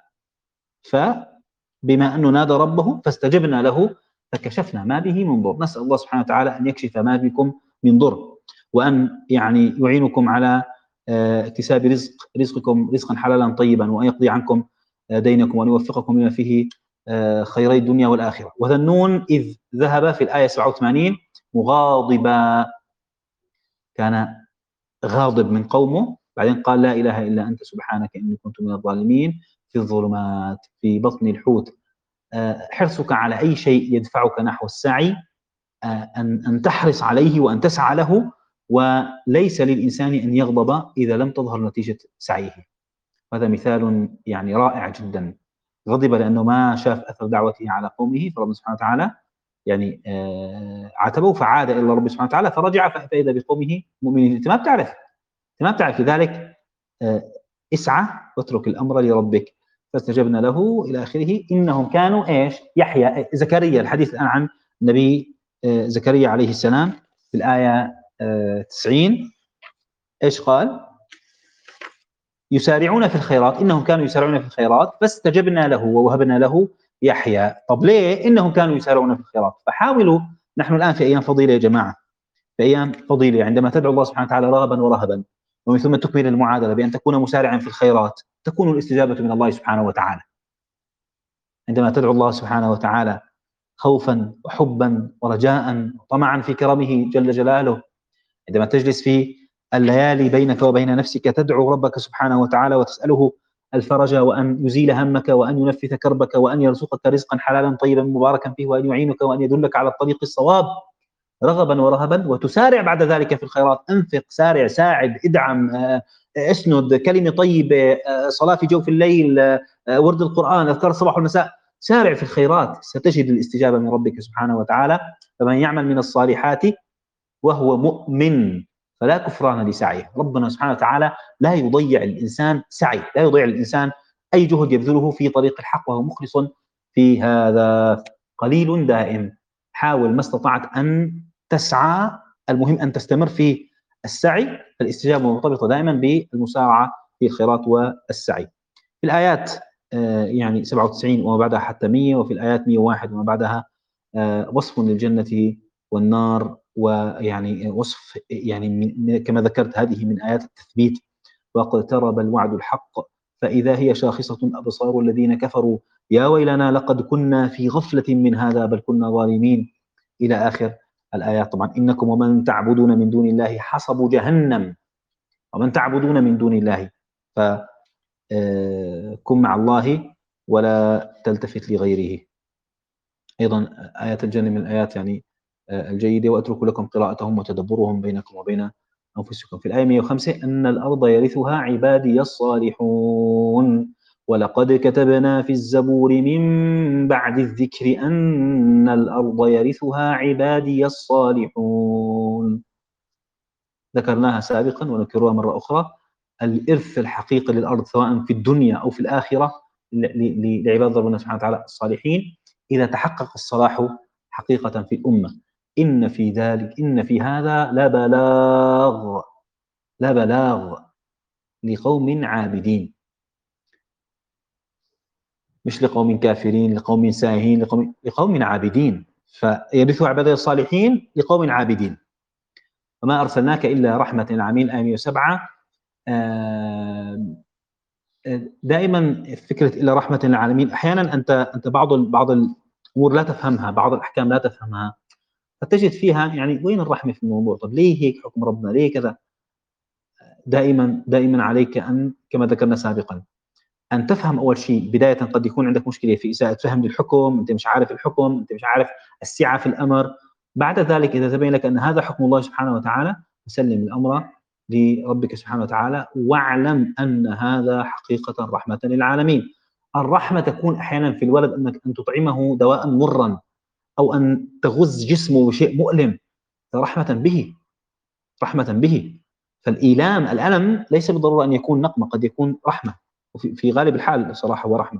فبما أنه نادى ربه فاستجبنا له فكشفنا ما به من ضر. نسأل الله سبحانه وتعالى أن يكشف ما بكم من ضر، وأن يعني يعينكم على اكتساب رزق رزقكم رزقا حلالا طيبا، وأن يقضي عنكم دينكم، وأن يوفقكم لما فيه خيري الدنيا والآخرة. وذا النون إذ ذهب في الآية سبعة وثمانين مغاضبا، كان غاضب من قومه، بعدين قال لا إله إلا أنت سبحانك إني كنت من الظالمين، في الظلمات في بطن الحوت. حرصك على أي شيء يدفعك نحو السعي أن أن تحرص عليه وأن تسعى له، وليس للإنسان أن يغضب إذا لم تظهر نتيجة سعيه. هذا مثال يعني رائع جدا. غضب لأنه ما شاف أثر دعوته على قومه، فربنا سبحانه وتعالى يعني آه عاتبه، فعاد إلى ربه سبحانه وتعالى فرجع فإذا بقومه مؤمنين. أنت ما بتعرف أنت ما بتعرف لذلك آه اسعى واترك الأمر لربك. فاستجبنا له إلى آخره. إنهم كانوا إيش؟ يحيى زكريا. الحديث الآن عن النبي آه زكريا عليه السلام في الآية آه تسعين. إيش قال؟ يسارعون في الخيرات، إنهم كانوا يسارعون في الخيرات فاستجبنا له ووهبنا له يحيى. طب ليه؟ إنهم كانوا يسارعون في الخيرات. فحاولوا، نحن الآن في أيام فضيلة يا جماعة، في أيام فضيلة، عندما تدعو الله سبحانه وتعالى رغبا ورهبا، ومن ثم تكمل المعادلة بأن تكون مسارعا في الخيرات، تكون الاستجابة من الله سبحانه وتعالى. عندما تدعو الله سبحانه وتعالى خوفا وحبا ورجاء وطمعا في كرمه جل جلاله، عندما تجلس في الليالي بينك وبين نفسك تدعو ربك سبحانه وتعالى وتسأله الفرج وأن يزيل همك وأن ينفث كربك وأن يرزقك رزقا حلالا طيبا مباركا فيه وأن يعينك وأن يدلك على الطريق الصواب رغبا ورهبا، وتسارع بعد ذلك في الخيرات. أنفق، سارع، ساعد، ادعم، اسند، كلمة طيبة، صلاة في جوف الليل، ورد القرآن، أذكار الصباح والمساء. سارع في الخيرات ستجد الاستجابة من ربك سبحانه وتعالى. فمن يعمل من الصالحات وهو مؤمن فلا كفران لسعيه. ربنا سبحانه وتعالى لا يضيع الإنسان سعي، لا يضيع الإنسان أي جهد يبذله في طريق الحق وهو مخلص في هذا. قليل دائم. حاول ما استطعت أن تسعى، المهم أن تستمر في السعي. فالاستجابة مرتبطة دائما بالمسارعة في الخيرات والسعي. في الآيات يعني سبعة وتسعين وما بعدها حتى مئة، وفي الآيات مئة وواحد وما بعدها وصف للجنة والنار، ويعني وصف يعني كما ذكرت هذه من آيات التثبيت. واقترب الوعد الحق فإذا هي شاخصة أبصار الذين كفروا يا ويلنا لقد كنا في غفلة من هذا بل كنا ظالمين إلى آخر الآيات. طبعا إنكم ومن تعبدون من دون الله حصب جهنم، ومن تعبدون من دون الله فكن مع الله ولا تلتفت لغيره. أيضا آيات الجنة من الآيات يعني الجيدة. وأترك لكم قراءتهم وتدبرهم بينكم وبين أنفسكم. في الآية مئة وخمسة أن الأرض يرثها عبادي الصالحون ولقد كتبنا في الزبور من بعد الذكر أن الأرض يرثها عبادي الصالحون. ذكرناها سابقا ونذكرها مرة أخرى. الإرث الحقيقي للأرض سواء في الدنيا أو في الآخرة لعباد ربنا سبحانه وتعالى الصالحين إذا تحقق الصلاح حقيقة في الأمة. إن في ذلك إن في هذا لا بلاغ لا بلاغ لقوم عابدين، مش لقوم كافرين، لقوم ساهين، لقوم, لقوم عابدين. فيرثوا عبادة الصالحين لقوم عابدين. وما أرسلناك إلا رحمة للعالمين آية مئة وسبعة. دائما فكرة إلى رحمة للعالمين، أحيانا أنت أنت بعض بعض الأمور لا تفهمها، بعض الأحكام لا تفهمها، فتجد فيها يعني وين الرحمة في الموضوع؟ طب ليه هيك حكم ربنا؟ ليه كذا؟ دائما دائما عليك أن كما ذكرنا سابقا أن تفهم أول شيء. بداية قد يكون عندك مشكلة في إساءة فهم للحكم، أنت مش عارف الحكم، أنت مش عارف السعة في الأمر. بعد ذلك إذا تبين لك أن هذا حكم الله سبحانه وتعالى سلم الأمر لربك سبحانه وتعالى، واعلم أن هذا حقيقة رحمة للعالمين. الرحمة تكون أحيانا في الولد أنك أن تطعمه دواء مرا أو أن تغز جسمه بشيء مؤلم، رحمة به رحمة به. فالإيلام الألم ليس بالضرورة أن يكون نقمة، قد يكون رحمة، وفي في غالب الحال صراحة ورحمة.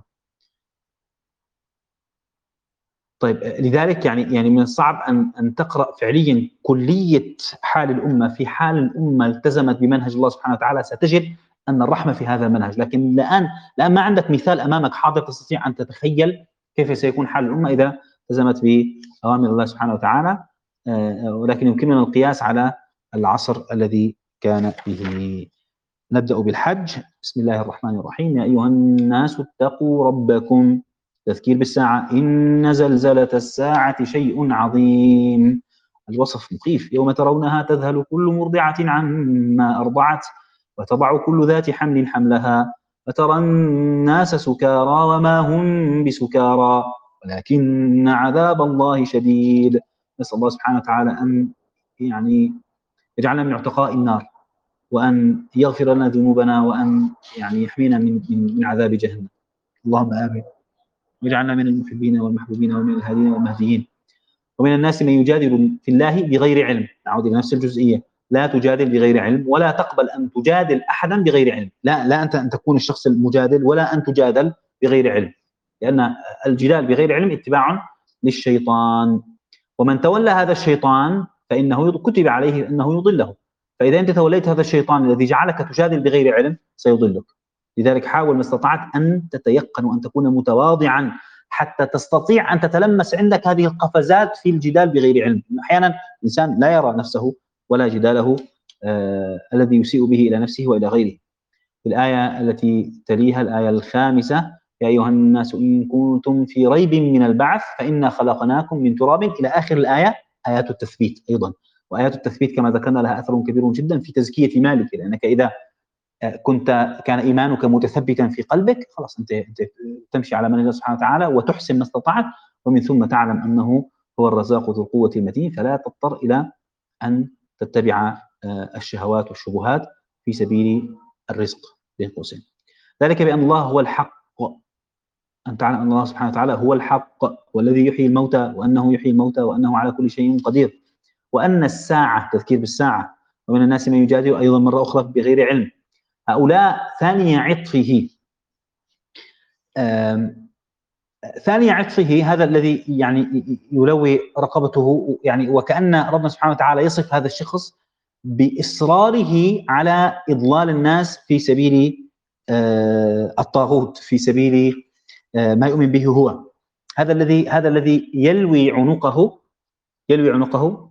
طيب لذلك يعني يعني من الصعب أن أن تقرأ فعليا كلية حال الأمة. في حال الأمة التزمت بمنهج الله سبحانه وتعالى ستجد أن الرحمة في هذا المنهج. لكن الآن الآن ما عندك مثال أمامك حاضر تستطيع أن تتخيل كيف سيكون حال الأمة إذا التزمت بأوامر الله سبحانه وتعالى، ولكن يمكننا القياس على العصر الذي كان به. نبدأ بالحج. بسم الله الرحمن الرحيم. يا أيها الناس اتقوا ربكم. تذكير بالساعة. إن زلزلة الساعة شيء عظيم. الوصف مخيف. يوم ترونها تذهل كل مرضعة عما أرضعت وتضع كل ذات حمل حملها وترى الناس سكارى وما هم بسكارى ولكن عذاب الله شديد. نسأل الله سبحانه وتعالى أن يعني يجعلنا من عتقاء النار، وأن يغفر لنا ذنوبنا، وأن يعني يحمينا من من, من عذاب جهنم. اللهم آمين. واجعلنا من المحبين والمحبوبين ومن الهادين والمهديين. ومن الناس من يجادل في الله بغير علم. نعود إلى نفس الجزئية، لا تجادل بغير علم، ولا تقبل أن تجادل أحدا بغير علم. لا لا أنت أن تكون الشخص المجادل، ولا أن تجادل بغير علم، لأن الجدال بغير علم اتباع للشيطان، ومن تولى هذا الشيطان فإنه كتب عليه أنه يضله. فإذا أنت توليت هذا الشيطان الذي جعلك تجادل بغير علم سيضلك. لذلك حاول ما استطعت أن تتيقن وأن تكون متواضعا حتى تستطيع أن تتلمس عندك هذه القفزات في الجدال بغير علم. أحيانا الإنسان لا يرى نفسه ولا جداله آه الذي يسيء به إلى نفسه وإلى غيره. في الآية التي تليها، الآية الخامسة: يا أيها الناس إن كنتم في ريب من البعث فإنا خلقناكم من تراب، إلى آخر الآية. آيات التثبيت أيضا، وآيات التثبيت كما ذكرنا لها أثر كبير جدا في تزكية مالك، لأنك إذا كنت كان إيمانك متثبتا في قلبك خلاص أنت, أنت تمشي على من الله سبحانه وتعالى وتحسن ما استطعت، ومن ثم تعلم أنه هو الرزاق ذو القوة المتين، فلا تضطر إلى أن تتبع الشهوات والشبهات في سبيل الرزق بين قوسين. ذلك بأن الله هو الحق، أن تعلم أن الله سبحانه وتعالى هو الحق والذي يحيي الموتى، وأنه يحيي الموتى وأنه على كل شيء قدير، وأن الساعة، تذكير بالساعة. ومن الناس من يجادل أيضا مرة أخرى بغير علم. هؤلاء ثاني عطفه ثاني عطفه هذا الذي يعني يلوي رقبته، يعني وكأن ربنا سبحانه وتعالى يصف هذا الشخص بإصراره على إضلال الناس في سبيل الطاغوت، في سبيل ما يؤمن به هو. هذا الذي هذا الذي يلوي عنقه يلوي عنقه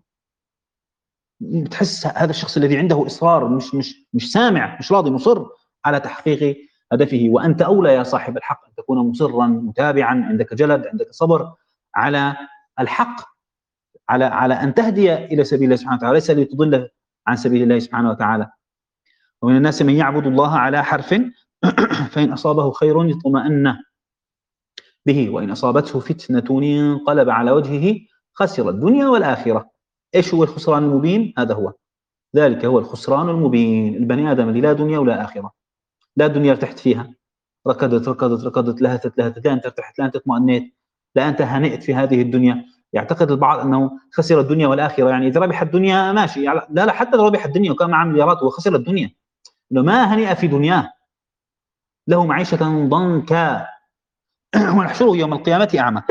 بتحس هذا الشخص الذي عنده إصرار، مش مش مش سامع، مش راضي، مصر على تحقيق هدفه. وأنت أولى يا صاحب الحق أن تكون مصرا متابعا، عندك جلد، عندك صبر على الحق، على على أن تهدي إلى سبيل الله سبحانه وتعالى، ليس لتضل عن سبيل الله سبحانه وتعالى. ومن الناس من يعبد الله على حرف فإن أصابه خير اطمأن به وإن أصابته فتنة انقلب على وجهه خسر الدنيا والآخرة. إيش هو الخسران المبين؟ هذا هو ذلك هو الخسران المبين. البني آدم اللي لا دنيا ولا آخرة، لا دنيا ارتحت فيها، ركضت ركضت ركضت لهثت لهثت، لا أنت ارتحت، لا أنت اطمأنيت، لا أنت هنئت في هذه الدنيا. يعتقد البعض أنه خسر الدنيا والآخرة، يعني إذا ربح الدنيا ماشي، لا لا، حتى لو ربح الدنيا وكان معه مليارات وخسر الدنيا، إنه ما هنئ في دنياه، له معيشة ضنكا ونحشره يوم القيامة أعمى.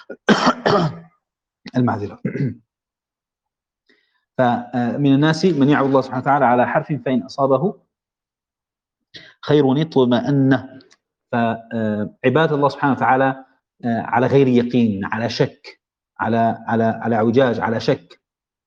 المعذرة. فمن الناس من يعبد الله سبحانه وتعالى على حرف فإن أصابه خير اطمأن. فعباد الله سبحانه وتعالى على غير يقين، على شك، على على على اعوجاج، على شك.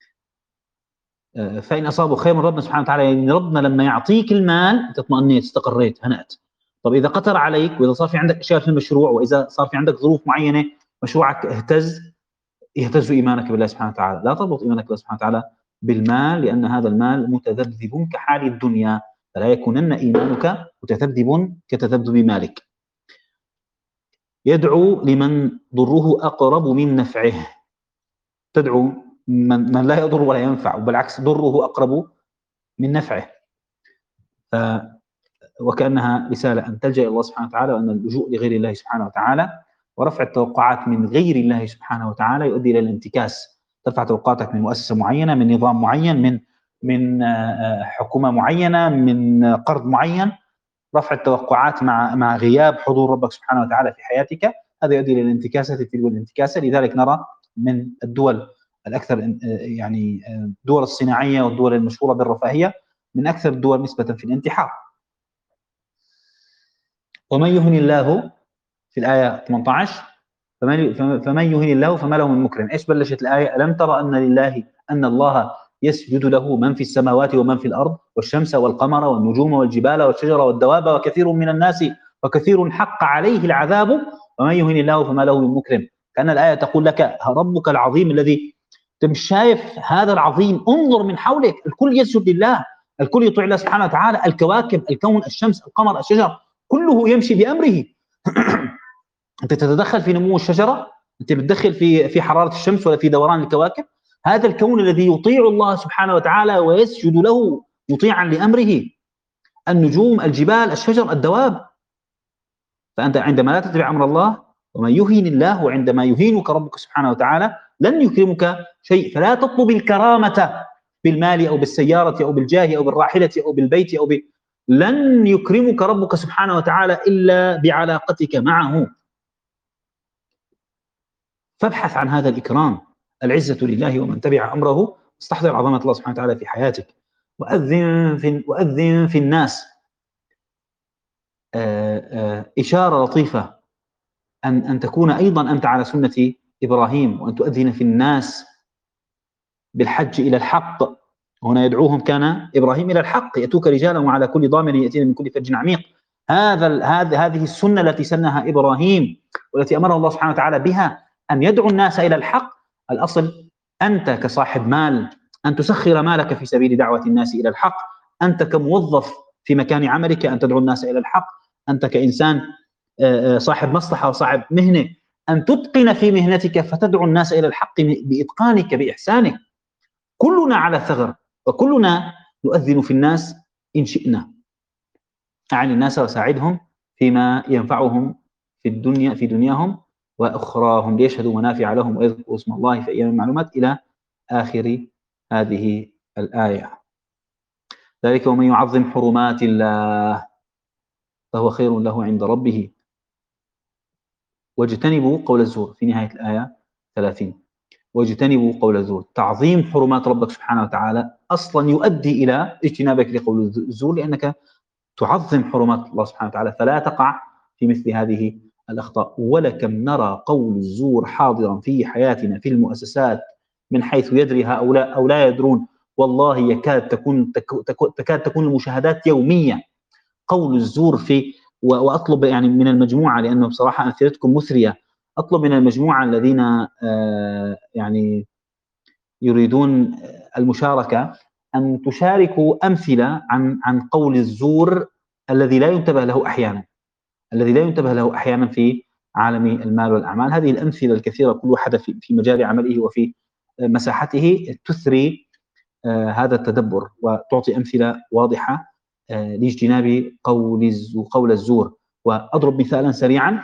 فإن أصابه خير من ربنا سبحانه وتعالى، يعني ربنا لما يعطيك المال تطمئنيت، استقريت، هنأت. طب إذا قطر عليك، وإذا صار في عندك أشياء في المشروع، وإذا صار في عندك ظروف معينة مشروعك اهتز، يهتز إيمانك بالله سبحانه وتعالى. لا تربط إيمانك بالله سبحانه وتعالى بالمال، لأن هذا المال متذبذب كحال الدنيا، فلا يكونن إيمانك متذبذب كتذبذب مالك. يدعو لمن ضره أقرب من نفعه. تدعو من, من لا يضر ولا ينفع، وبالعكس ضره أقرب من نفعه. ف وكأنها رسالة أن تلجأ إلى الله سبحانه وتعالى، وأن اللجوء لغير الله سبحانه وتعالى ورفع التوقعات من غير الله سبحانه وتعالى يؤدي إلى الانتكاس. ترفع توقعاتك من مؤسسة معينة، من نظام معين، من من حكومة معينة، من قرض معين. رفع التوقعات مع مع غياب حضور ربك سبحانه وتعالى في حياتك، هذا يؤدي إلى الانتكاسة تلو الانتكاسة. لذلك نرى من الدول الأكثر يعني الدول الصناعية والدول المشهورة بالرفاهية من أكثر الدول نسبة في الانتحار. ومن يهن الله في الآية ثمانية عشر فمن, فمن يهن الله فما له من مكرم. إيش بلشت الآية؟ ألم ترى أن لله أن الله يسجد له من في السماوات ومن في الأرض والشمس والقمر والنجوم والجبال والشجر والدواب وكثير من الناس وكثير حق عليه العذاب ومن يهن الله فما له من مكرم. كأن الآية تقول لك ربك العظيم الذي أنت مش شايف هذا العظيم، انظر من حولك، الكل يسجد لله، الكل يطيع الله سبحانه وتعالى، الكواكب، الكون، الشمس، القمر، الشجر، كله يمشي بأمره. أنت تتدخل في نمو الشجرة؟ أنت بتدخل في في حرارة الشمس ولا في دوران الكواكب. هذا الكون الذي يطيع الله سبحانه وتعالى ويسجد له مطيعا لأمره، النجوم، الجبال، الشجر، الدواب. فأنت عندما لا تتبع أمر الله ومن يهين الله، وعندما يهينك ربك سبحانه وتعالى لن يكرمك شيء. فلا تطلب الكرامة بالمال أو بالسيارة أو بالجاه أو بالراحلة أو بالبيت أو ب... لن يكرمك ربك سبحانه وتعالى إلا بعلاقتك معه. فابحث عن هذا الإكرام. العزة لله ومن تبع أمره. استحضر عظمة الله سبحانه وتعالى في حياتك. وأذن في, وأذن في الناس. آآ آآ إشارة لطيفة أن أن تكون أيضًا أنت على سنة إبراهيم، وأن تؤذن في الناس بالحج إلى الحق. هنا يدعوهم كان إبراهيم إلى الحق، يأتوك رجالًا وعلى كل ضامر يأتين من كل فج عميق. هذا ال هذ هذه السنة التي سنها إبراهيم والتي أمره الله سبحانه وتعالى بها، أن يدعو الناس إلى الحق. الأصل أنت كصاحب مال أن تسخر مالك في سبيل دعوة الناس إلى الحق. أنت كموظف في مكان عملك أن تدعو الناس إلى الحق. أنت كإنسان صاحب مصلحة وصاحب مهنة أن تتقن في مهنتك فتدعو الناس إلى الحق بإتقانك بإحسانك. كلنا على ثغر وكلنا نؤذن في الناس إن شئنا. أعني الناس وساعدهم فيما ينفعهم في الدنيا في دنياهم وأخراهم، ليشهدوا منافع لهم ويذكروا اسم الله في أيام معلومات إلى آخر هذه الآية. ذلك ومن يعظم حرمات الله فهو خير له عند ربه. واجتنبوا قول الزور في نهاية الآية ثلاثين. واجتنبوا قول الزور. تعظيم حرمات ربك سبحانه وتعالى أصلا يؤدي إلى اجتنابك لقول الزور، لأنك تعظم حرمات الله سبحانه وتعالى فلا تقع في مثل هذه الأخطاء. ولكم نرى قول الزور حاضرا في حياتنا في المؤسسات من حيث يدري هؤلاء أو لا يدرون. والله يكاد تكون تكاد تكون المشاهدات يومية قول الزور في. وأطلب يعني من المجموعة، لأنه بصراحة أمثلتكم مثرية، أطلب من المجموعة الذين يعني يريدون المشاركة أن تشاركوا أمثلة عن عن قول الزور الذي لا ينتبه له أحيانا الذي لا ينتبه له أحيانا في عالم المال والأعمال. هذه الأمثلة الكثيرة كل واحد في في مجال عمله وفي مساحته تثري هذا التدبر وتعطي أمثلة واضحة لاجتناب قول قول الزور. وأضرب مثالا سريعا.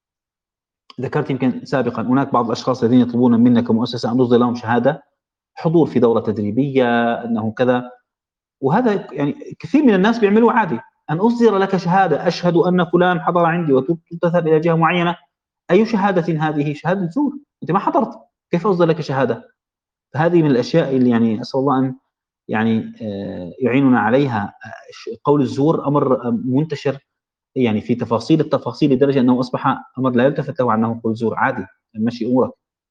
ذكرت يمكن سابقا هناك بعض الأشخاص الذين يطلبون منا كمؤسسة أن نصدر لهم شهادة حضور في دورة تدريبية أنه كذا. وهذا يعني كثير من الناس بيعملوا عادي. أن أصدر لك شهادة أشهد أن فلان حضر عندي وتذهب إلى جهة معينة. أي شهادة هذه؟ شهادة زور، أنت ما حضرت، كيف أصدر لك شهادة؟ فهذه من الأشياء اللي يعني أسأل الله أن يعني يعيننا عليها. قول الزور أمر منتشر يعني في تفاصيل التفاصيل لدرجة أنه أصبح أمر لا يلتفت له عنه قول زور، عادي مشي أمورك.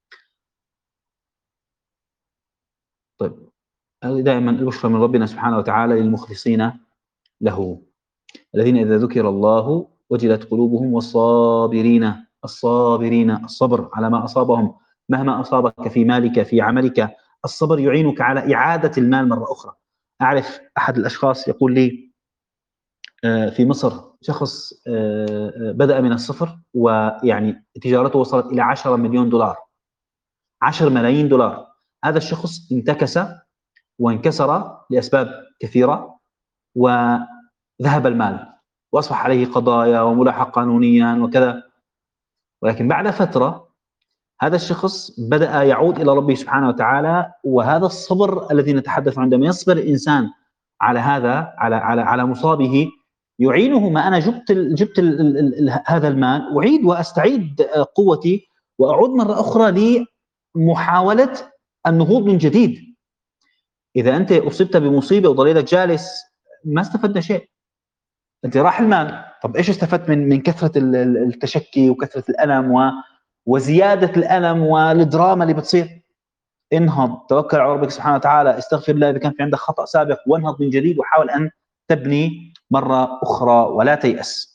طيب، دائما البشرى من ربنا سبحانه وتعالى للمخلصين له، الذين إذا ذكر الله وجلت قلوبهم، والصابرين الصابرين الصبر على ما أصابهم مهما أصابك في مالك في عملك. الصبر يعينك على إعادة المال مرة أخرى. أعرف أحد الأشخاص يقول لي في مصر شخص بدأ من الصفر ويعني تجارته وصلت إلى عشرة مليون دولار، عشر ملايين دولار. هذا الشخص انتكس وانكسر لأسباب كثيرة وذهب المال وأصبح عليه قضايا وملاحق قانونيا وكذا. ولكن بعد فترة هذا الشخص بدأ يعود إلى ربه سبحانه وتعالى. وهذا الصبر الذي نتحدث عندما يصبر الإنسان على هذا على على على مصابه يعينه. ما أنا جبت جبت ال ال ال هذا المال أعيد وأستعيد قوتي وأعود مرة أخرى لمحاولة النهوض من جديد. إذا أنت أصبت بمصيبة وضليلك جالس ما استفدنا شيء، أنت راح المال. طب إيش استفدت من من كثرة التشكي وكثرة الألم و وزيادة الألم والدراما اللي بتصير؟ انهض، توكل على ربك سبحانه وتعالى، استغفر الله إذا كان في عندك خطأ سابق وانهض من جديد وحاول أن تبني مرة أخرى ولا تيأس.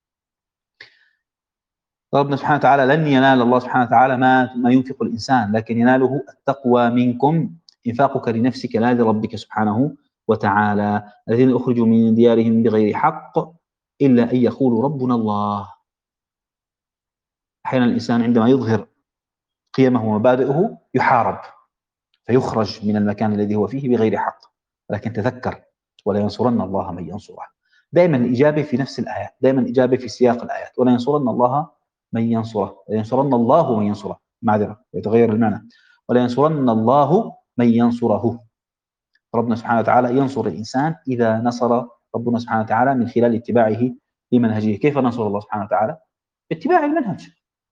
ربنا سبحانه وتعالى لن ينال الله سبحانه وتعالى ما ما ينفق الإنسان، لكن يناله التقوى منكم. إنفاقك لنفسك لا لربك سبحانه وتعالى. الذين أخرجوا من ديارهم بغير حق إلا أن يقولوا ربنا الله. أحيانا الإنسان عندما يظهر قيمه ومبادئه يحارب فيخرج من المكان الذي هو فيه بغير حق. ولكن تذكر ولا ينصرن الله من ينصره. دائما الإجابة في نفس الآيات، دائما الإجابة في سياق الآيات. ولا ينصرن الله من ينصره، ولا ينصرن الله من ينصره، معذرة يتغير المعنى. ولا ينصرن الله من ينصره. ربنا سبحانه وتعالى ينصر الإنسان إذا نصر ربنا سبحانه وتعالى من خلال اتباعه لمنهجه. كيف ننصر الله سبحانه وتعالى؟ اتباع المنهج.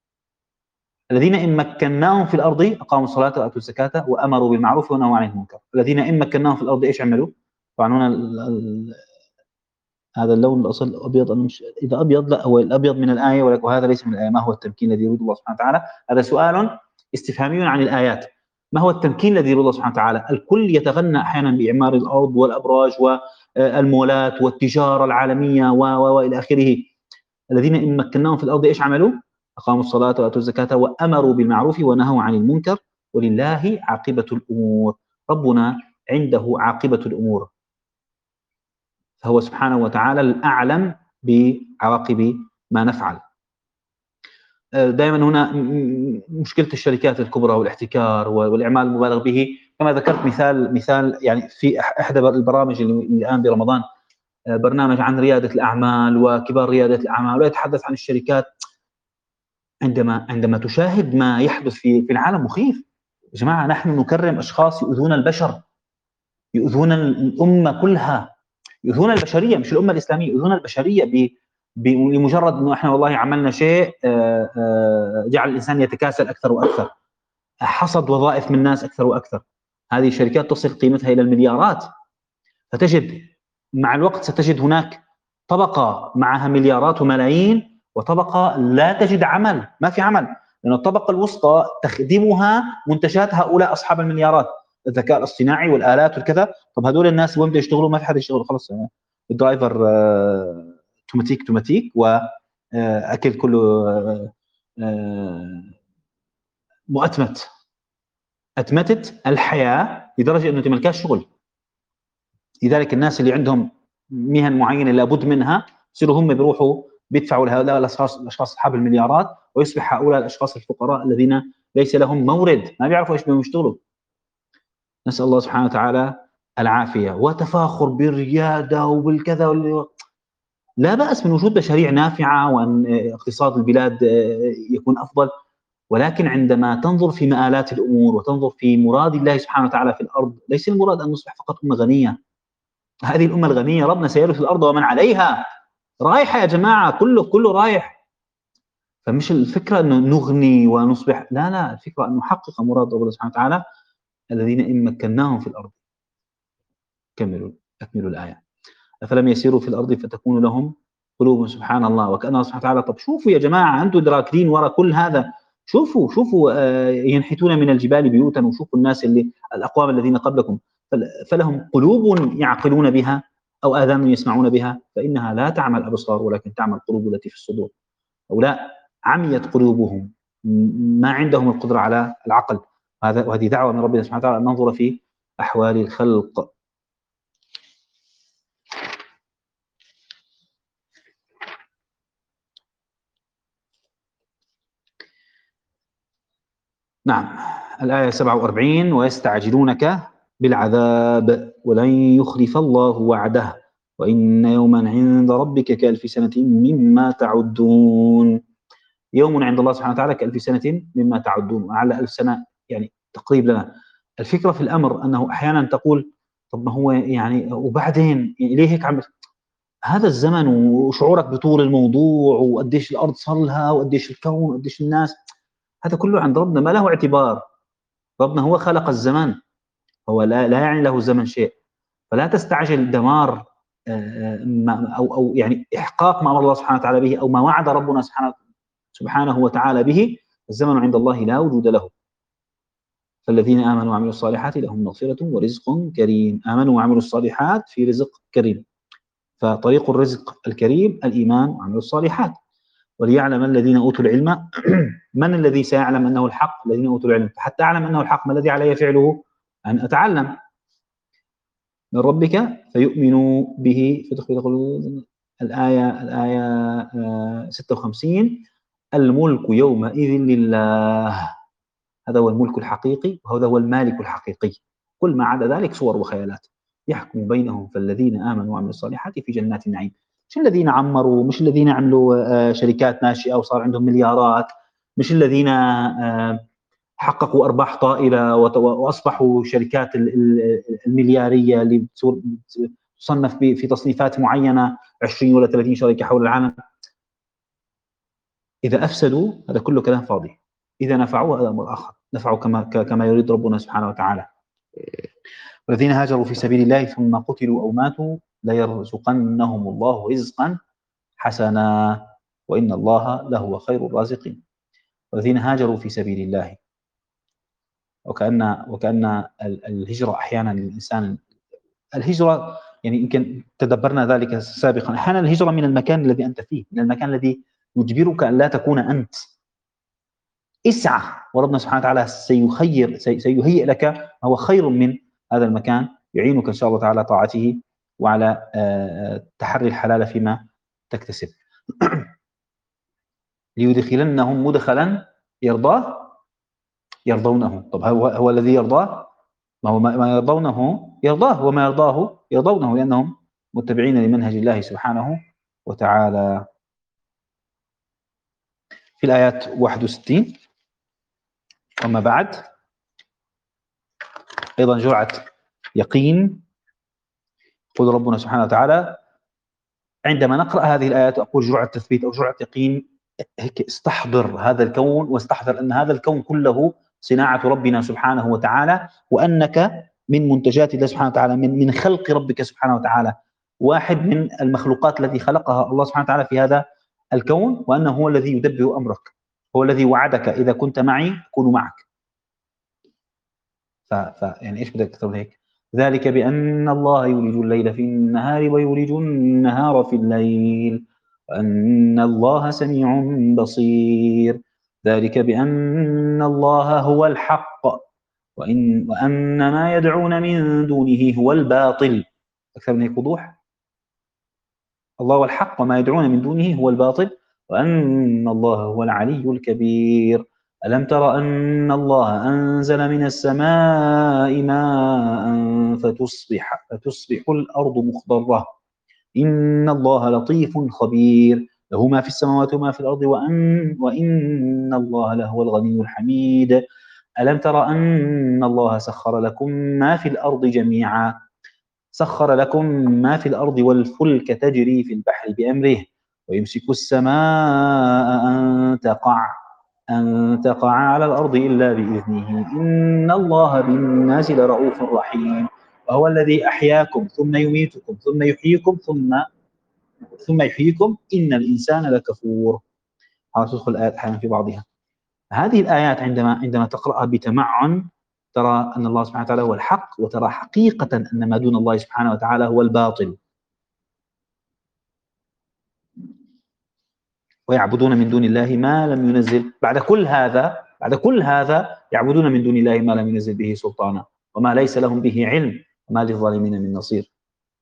الذين إن مكناهم في الأرض أقاموا الصلاة وآتوا الزكاة وأمروا بالمعروف ونهوا عن المنكر. الذين إن مكناهم في الأرض إيش عملوا؟ طبعا هنا ال ال هذا اللون الأصل الأبيض، أنا مش إذا أبيض لا هو الأبيض من الآية، ولكن هذا ليس من الآية. ما هو التمكين الذي يريد الله سبحانه وتعالى؟ هذا سؤال استفهامي عن الآيات. ما هو التمكين الذي يريد الله سبحانه وتعالى؟ الكل يتغنى أحيانا بإعمار الأرض والأبراج والمولات والتجارة العالمية وإلى آخره. الذين إن مكناهم في الأرض إيش عملوا؟ أقاموا الصلاة وآتوا الزكاة وأمروا بالمعروف ونهوا عن المنكر ولله عاقبة الأمور. ربنا عنده عاقبة الأمور، فهو سبحانه وتعالى الأعلم بعواقب ما نفعل. دائما هنا مشكلة الشركات الكبرى والاحتكار والإعمال المبالغ به. كما ذكرت مثال مثال يعني في إحدى البرامج اللي الآن برمضان، برنامج عن ريادة الأعمال وكبار ريادة الأعمال، ولا يتحدث عن الشركات. عندما عندما تشاهد ما يحدث في في العالم مخيف. يا جماعة نحن نكرم أشخاص يؤذون البشر، يؤذون الأمة كلها، يؤذون البشرية، مش الأمة الإسلامية، يؤذون البشرية بمجرد أنه إحنا والله عملنا شيء جعل الإنسان يتكاسل أكثر وأكثر، حصد وظائف من الناس أكثر وأكثر. هذه الشركات تصل قيمتها إلى المليارات. فتجد مع الوقت ستجد هناك طبقة معها مليارات وملايين، وطبقة لا تجد عمل، ما في عمل، لأن الطبقة الوسطى تخدمها منتجات هؤلاء أصحاب المليارات، الذكاء الاصطناعي والآلات والكذا. طب هذول الناس وين بده يشتغلوا؟ ما في حد يشتغل، خلص الدرايفر اوتوماتيك اوتوماتيك وأكل كله مؤتمت. أتمتت الحياة لدرجة أنه تملكاش شغل. لذلك الناس اللي عندهم مهن معينة لابد منها يصيروا هم بيروحوا بيدفعوا لهؤلاء الأشخاص الأشخاص أصحاب المليارات، ويصبح هؤلاء الأشخاص الفقراء الذين ليس لهم مورد، ما بيعرفوا إيش بدهم يشتغلوا. نسأل الله سبحانه وتعالى العافية. وتفاخر بالريادة وبالكذا واللي... لا بأس من وجود مشاريع نافعة وأن اقتصاد البلاد يكون أفضل، ولكن عندما تنظر في مآلات الأمور وتنظر في مراد الله سبحانه وتعالى في الأرض، ليس المراد أن نصبح فقط أمة غنية. هذه الأمة الغنية ربنا سيرث الأرض ومن عليها، رايحة يا جماعة، كله كله رايح. فمش الفكرة أنه نغني ونصبح، لا لا، الفكرة أن نحقق مراد ربنا سبحانه وتعالى. الذين إن مكناهم في الأرض، كملوا أكملوا الآية، أفلم يسيروا في الأرض فتكون لهم قلوب. سبحان الله، وكأن الله سبحانه وتعالى طب شوفوا يا جماعة، أنتم دراكين وراء كل هذا، شوفوا شوفوا آه ينحتون من الجبال بيوتا، وشوفوا الناس اللي الأقوام الذين قبلكم فلهم قلوب يعقلون بها أو آذان يسمعون بها، فإنها لا تعمى الأبصار ولكن تعمى القلوب التي في الصدور. هؤلاء عميت قلوبهم، ما عندهم القدرة على العقل. هذا وهذه دعوة من ربنا سبحانه وتعالى أن ننظر في أحوال الخلق. نعم، الآية سبعة وأربعين: ويستعجلونك بالعذاب ولن يخلف الله وعده وإن يوما عند ربك كألف سنة مما تعدون. يوم عند الله سبحانه وتعالى كألف سنة مما تعدون، على ألف سنة يعني تقريب لنا. الفكرة في الأمر أنه أحيانا تقول طب ما هو يعني وبعدين يعني ليه هيك عمل هذا الزمن، وشعورك بطول الموضوع وقديش الأرض صار لها وقديش الكون وقديش الناس، هذا كله عند ربنا ما له اعتبار. ربنا هو خلق الزمن، هو لا, لا يعني له زمن شيء. فلا تستعجل دمار أو أو يعني إحقاق ما أمر الله سبحانه وتعالى به أو ما وعد ربنا سبحانه سبحانه وتعالى به. الزمن عند الله لا وجود له. فالذين آمنوا وعملوا الصالحات لهم مغفرة ورزق كريم. آمنوا وعملوا الصالحات في رزق كريم، فطريق الرزق الكريم الإيمان وعمل الصالحات. وليعلم الذين أوتوا العلم من الذي سيعلم أنه الحق؟ الذين أوتوا العلم. فحتى أعلم أنه الحق ما الذي علي فعله؟ أن أتعلم من ربك فيؤمنوا به فتدخل الآية الآية ستة وخمسين: الملك يومئذ لله هذا هو الملك الحقيقي وهذا هو المالك الحقيقي. كل ما عدا ذلك صور وخيالات. يحكم بينهم فالذين آمنوا وعملوا الصالحات في جنات النعيم. مش الذين عمروا، مش الذين عملوا شركات ناشئة وصار عندهم مليارات، مش الذين حققوا أرباح طائلة وأصبحوا شركات المليارية اللي تصنف في تصنيفات معينة عشرين ولا ثلاثين شركة حول العالم. إذا أفسدوا هذا كله كلام فاضي، إذا نفعوا هذا أمر آخر، نفعوا كما كما يريد ربنا سبحانه وتعالى. والذين هاجروا في سبيل الله ثم قتلوا أو ماتوا ليرزقنهم الله رزقا حسنا وإن الله لهو خير الرازقين. والذين هاجروا في سبيل الله، وكأن وكأن الهجرة أحيانا للإنسان، الهجرة يعني يمكن تدبرنا ذلك سابقا، أحيانا الهجرة من المكان الذي أنت فيه، من المكان الذي يجبرك أن لا تكون أنت. اسعى وربنا سبحانه وتعالى سيخير سيهيئ لك ما هو خير من هذا المكان، يعينك إن شاء الله تعالى طاعته وعلى تحري الحلال فيما تكتسب. ليدخلنهم مدخلا يرضاه يرضونه. طب هو, هو الذي يرضاه، ما هو ما يرضونه يرضاه، وما يرضاه يرضونه، لأنهم متبعين لمنهج الله سبحانه وتعالى. في الآيات واحد وستين وما بعد أيضا جرعة يقين. يقول ربنا سبحانه وتعالى عندما نقرأ هذه الآيات، أقول جرعة تثبيت أو جرعة يقين، هيك استحضر هذا الكون، واستحضر أن هذا الكون كله صناعة ربنا سبحانه وتعالى، وأنك من منتجات الله سبحانه وتعالى، من من خلق ربك سبحانه وتعالى، واحد من المخلوقات التي خلقها الله سبحانه وتعالى في هذا الكون، وأنه هو الذي يدبر أمرك، هو الذي وعدك إذا كنت معي أكون معك. ف... ف... يعني إيش بدك تقول هيك؟ ذلك بأن الله يولج الليل في النهار ويولج النهار في الليل وأن الله سميع بصير. ذلك بأن الله هو الحق وإن, وأن ما يدعون من دونه هو الباطل. أكثر من هيك وضوح؟ الله هو الحق وما يدعون من دونه هو الباطل وأن الله هو العلي الكبير. ألم تر أن الله أنزل من السماء ماء فتصبح, فتصبح الأرض مخضرة إن الله لطيف خبير له ما في السماوات وما في الأرض وأن, وإن الله لهو الغني الحميد. ألم تر أن الله سخر لكم ما في الأرض جميعا سخر لكم ما في الأرض والفلك تجري في البحر بأمره ويمسك السماء أن تقع أن تقع على الأرض إلا بإذنه إن الله بالناس لرؤوف رحيم. وهو الذي أحياكم ثم يميتكم ثم يحييكم ثم ثم يحييكم إن الإنسان لكفور. تدخل الآيات أحيانا في بعضها. هذه الآيات عندما عندما تقرأها بتمعن ترى أن الله سبحانه وتعالى هو الحق، وترى حقيقة أن ما دون الله سبحانه وتعالى هو الباطل. ويعبدون من دون الله ما لم ينزل، بعد كل هذا بعد كل هذا يعبدون من دون الله ما لم ينزل به سلطانا وما ليس لهم به علم وما للظالمين من نصير.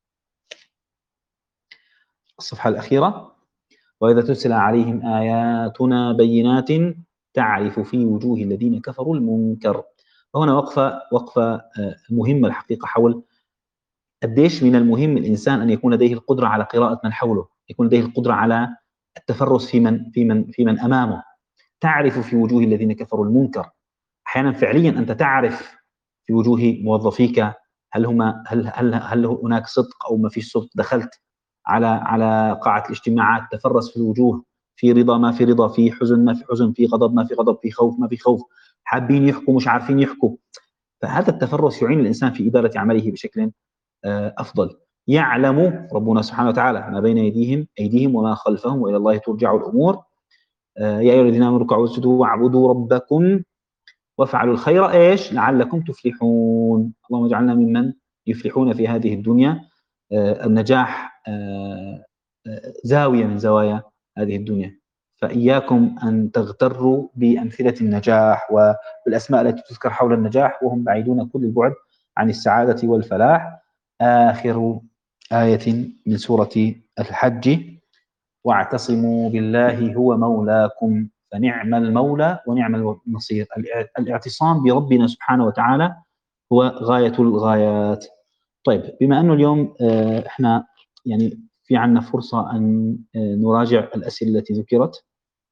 الصفحة الأخيرة: وإذا تتلى عليهم آياتنا بينات تعرف في وجوه الذين كفروا المنكر. وهنا وقفة وقفة مهمة الحقيقة، حول قديش من المهم الإنسان أن يكون لديه القدرة على قراءة من حوله، يكون لديه القدرة على التفرس في من في من في من أمامه. تعرف في وجوه الذين كفروا المنكر. أحيانا فعليا أنت تعرف في وجوه موظفيك هل هما هل هل هل هناك صدق أو ما فيش صدق. دخلت على على قاعة الاجتماعات، تفرس في الوجوه، في رضا ما في رضا، في حزن ما في حزن، في غضب ما في غضب، في خوف ما في خوف، حابين يحكوا مش عارفين يحكوا. فهذا التفرس يعين الإنسان في إدارة عمله بشكل أفضل. يعلم ربنا سبحانه وتعالى ما بين أيديهم أيديهم وما خلفهم وإلى الله ترجع الأمور. يا أيها الذين آمنوا اركعوا واسجدوا واعبدوا ربكم وافعلوا الخير إيش لعلكم تفلحون. اللهم اجعلنا ممن يفلحون في هذه الدنيا. النجاح زاوية من زوايا هذه الدنيا، فإياكم أن تغتروا بأمثلة النجاح وبالأسماء التي تذكر حول النجاح وهم بعيدون كل البعد عن السعادة والفلاح. آخر آية من سورة الحج: واعتصموا بالله هو مولاكم فنعم المولى ونعم النصير. الاعتصام بربنا سبحانه وتعالى هو غاية الغايات. طيب، بما أنه اليوم إحنا يعني في عنا فرصة أن نراجع الأسئلة التي ذكرت.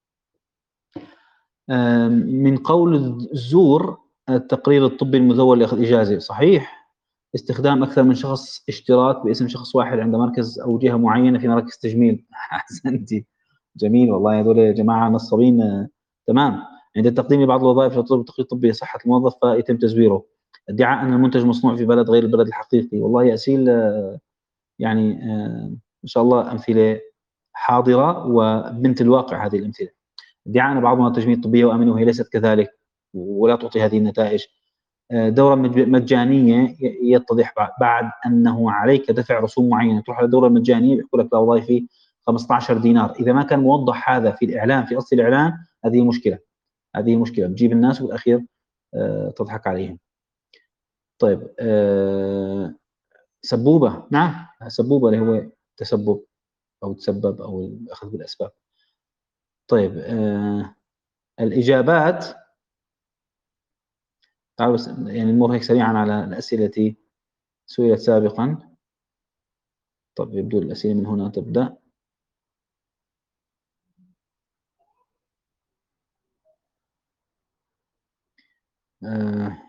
من قول الزور التقرير الطبي المزور لأخذ إجازة، صحيح. استخدام أكثر من شخص، اشتراك باسم شخص واحد عند مركز أو جهة معينة في مراكز تجميل. أحسنتِ، جميل والله، هذول يا جماعة نصابين. آه، تمام. عند التقديم لبعض الوظائف لطلب تقرير طبي لصحة الموظف فيتم تزويره. ادعاء أن المنتج مصنوع في بلد غير البلد الحقيقي. والله يا أسيل، آه، يعني آه، إن شاء الله أمثلة حاضرة وبنت الواقع هذه الأمثلة. ادعاء أن بعض المنتجات الطبية وآمنة وهي ليست كذلك ولا تعطي هذه النتائج. آه، دورة مجانية يتضح بعد أنه عليك دفع رسوم معينة. تروح على الدورة المجانية بيحكوا لك لا والله في خمسة عشر دينار. إذا ما كان موضح هذا في الإعلان، في أصل الإعلان، هذه مشكلة. هذه مشكلة بتجيب الناس وبالأخير آه، تضحك عليهم. طيب، آه، سبوبة، نعم، سبوبة اللي هو تسبب أو تسبب أو الأخذ بالأسباب. طيب، آه، الإجابات. تعالوا بس يعني نمر هيك سريعا على الأسئلة التي سئلت سابقا. طب يبدو الأسئلة من هنا تبدأ. آه،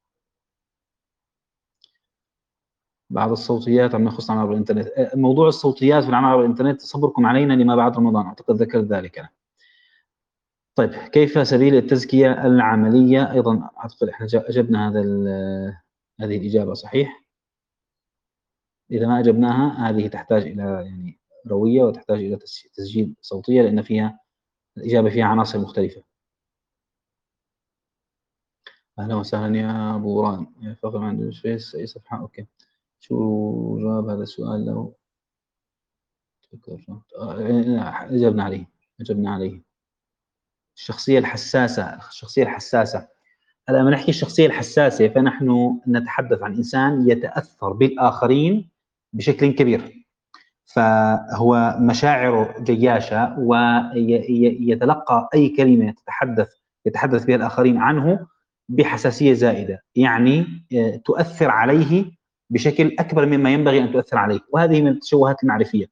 بعض الصوتيات عما يخص عن عبر الإنترنت. آه، موضوع الصوتيات في العمل عبر الإنترنت صبركم علينا لما بعد رمضان، أعتقد ذكرت ذلك أنا. طيب، كيف سبيل التزكية العملية؟ أيضا أعتقد إحنا أجبنا هذا هذه الإجابة صحيح. إذا ما أجبناها هذه تحتاج إلى يعني روية وتحتاج إلى تسجيل صوتية لأن فيها الإجابة فيها عناصر مختلفة. أهلا وسهلا يا أبو ران يا فخر عند فيس أي صفحة. أوكي، شو جواب هذا السؤال لو آه، أجبنا عليه أجبنا عليه. الشخصية الحساسة الشخصية الحساسة هلا لما نحكي الشخصية الحساسة فنحن نتحدث عن إنسان يتأثر بالآخرين بشكل كبير، فهو مشاعره جياشة ويتلقى أي كلمة تتحدث يتحدث بها الآخرين عنه بحساسية زائدة، يعني تؤثر عليه بشكل أكبر مما ينبغي أن تؤثر عليه. وهذه من التشوهات المعرفية،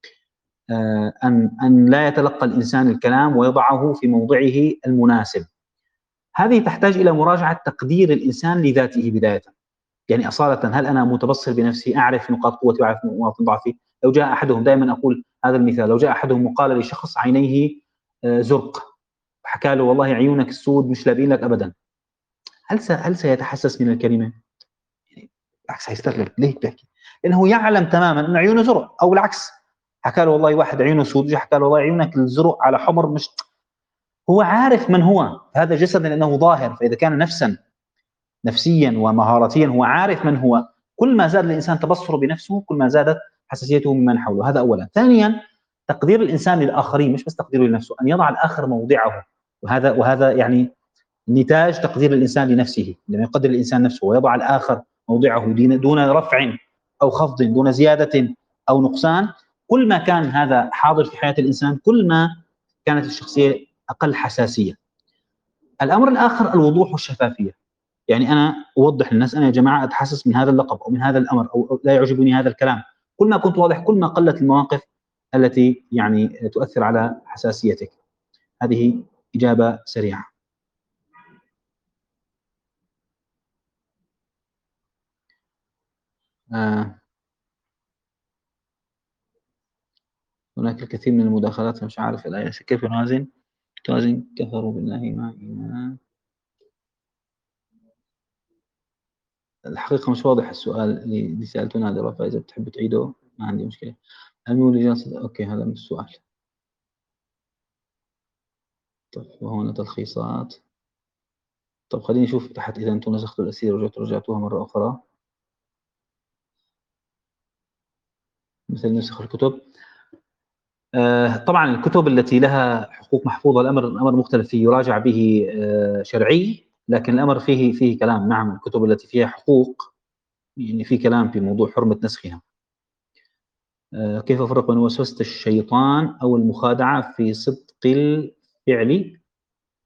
أن أن لا يتلقى الإنسان الكلام ويضعه في موضعه المناسب. هذه تحتاج إلى مراجعة تقدير الإنسان لذاته بداية. يعني أصالة، هل أنا متبصر بنفسي، أعرف نقاط قوتي وأعرف نقاط ضعفي؟ لو جاء أحدهم، دائما أقول هذا المثال، لو جاء أحدهم وقال لشخص عينيه زرق وحكى له والله عيونك السود مش لابين لك أبدا، هل هل سيتحسس من الكلمة؟ يعني بالعكس هيستغرب ليه بتحكي؟ لأنه يعلم تماما أن عيونه زرق. أو العكس، حكى له والله واحد عيونه سود، جاء حكى له والله عيونك الزرق على حمر، مش هو عارف من هو هذا جسدا لأنه ظاهر. فإذا كان نفسا نفسيا ومهاراتيا هو عارف من هو، كل ما زاد الإنسان تبصره بنفسه كل ما زادت حساسيته ممن حوله. هذا أولا. ثانيا، تقدير الإنسان للآخرين مش بس تقديره لنفسه، أن يضع الآخر موضعه. وهذا وهذا يعني نتاج تقدير الإنسان لنفسه. لما يقدر الإنسان نفسه ويضع الآخر موضعه دون رفع أو خفض، دون زيادة أو نقصان، كل ما كان هذا حاضر في حياة الإنسان كل ما كانت الشخصية أقل حساسية. الأمر الآخر الوضوح والشفافية. يعني أنا أوضح للناس أنا يا جماعة أتحسس من هذا اللقب أو من هذا الأمر أو لا يعجبني هذا الكلام. كل ما كنت واضح كل ما قلت المواقف التي يعني تؤثر على حساسيتك. هذه إجابة سريعة. آه هناك الكثير من المداخلات، مش عارف الآية كيف نوازن توازن كفروا بالله مع إيمان. الحقيقة مش واضح السؤال اللي سألته نادرة، فإذا بتحب تعيده ما عندي مشكلة. المولي أوكي، هذا من السؤال. طيب، وهنا تلخيصات. طب خليني أشوف تحت إذا أنتم نسختوا الأسئلة ورجعتوا رجعتوها مرة أخرى مثل نسخ الكتب. آه طبعا الكتب التي لها حقوق محفوظة الأمر الأمر مختلف فيه، يراجع به آه شرعي، لكن الأمر فيه فيه كلام. نعم، الكتب التي فيها حقوق يعني في كلام في موضوع حرمة نسخها. آه كيف أفرق بين وسوسة الشيطان أو المخادعة في صدق الفعل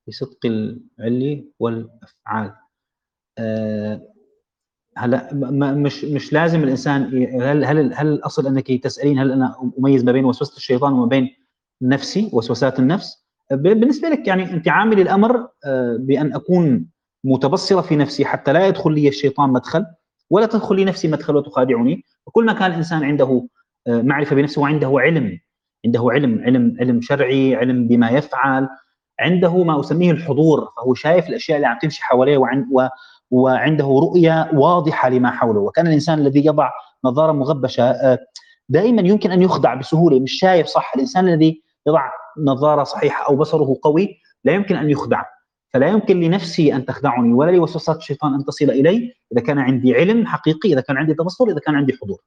بصدق العلي والأفعال. آه هلا مش مش لازم الانسان هل هل هل الاصل انك تسالين هل انا اميز ما بين وسوسه الشيطان وما بين نفسي وسوسات النفس؟ بالنسبه لك يعني انت عامل الامر بان اكون متبصره في نفسي حتى لا يدخل لي الشيطان مدخل ولا تدخل لي نفسي مدخل وتخادعني. وكل ما كان الانسان عنده معرفه بنفسه وعنده علم، عنده علم علم علم شرعي، علم بما يفعل، عنده ما اسميه الحضور، فهو شايف الاشياء اللي عم تمشي حواليه وعن و وعنده رؤية واضحة لما حوله. وكان الإنسان الذي يضع نظارة مغبشة دائما يمكن أن يخدع بسهولة، مش شايف صح. الإنسان الذي يضع نظارة صحيحة أو بصره قوي لا يمكن أن يخدع، فلا يمكن لنفسي أن تخدعني ولا لوسوسات الشيطان أن تصل إلي إذا كان عندي علم حقيقي، إذا كان عندي تبصر، إذا كان عندي حضور.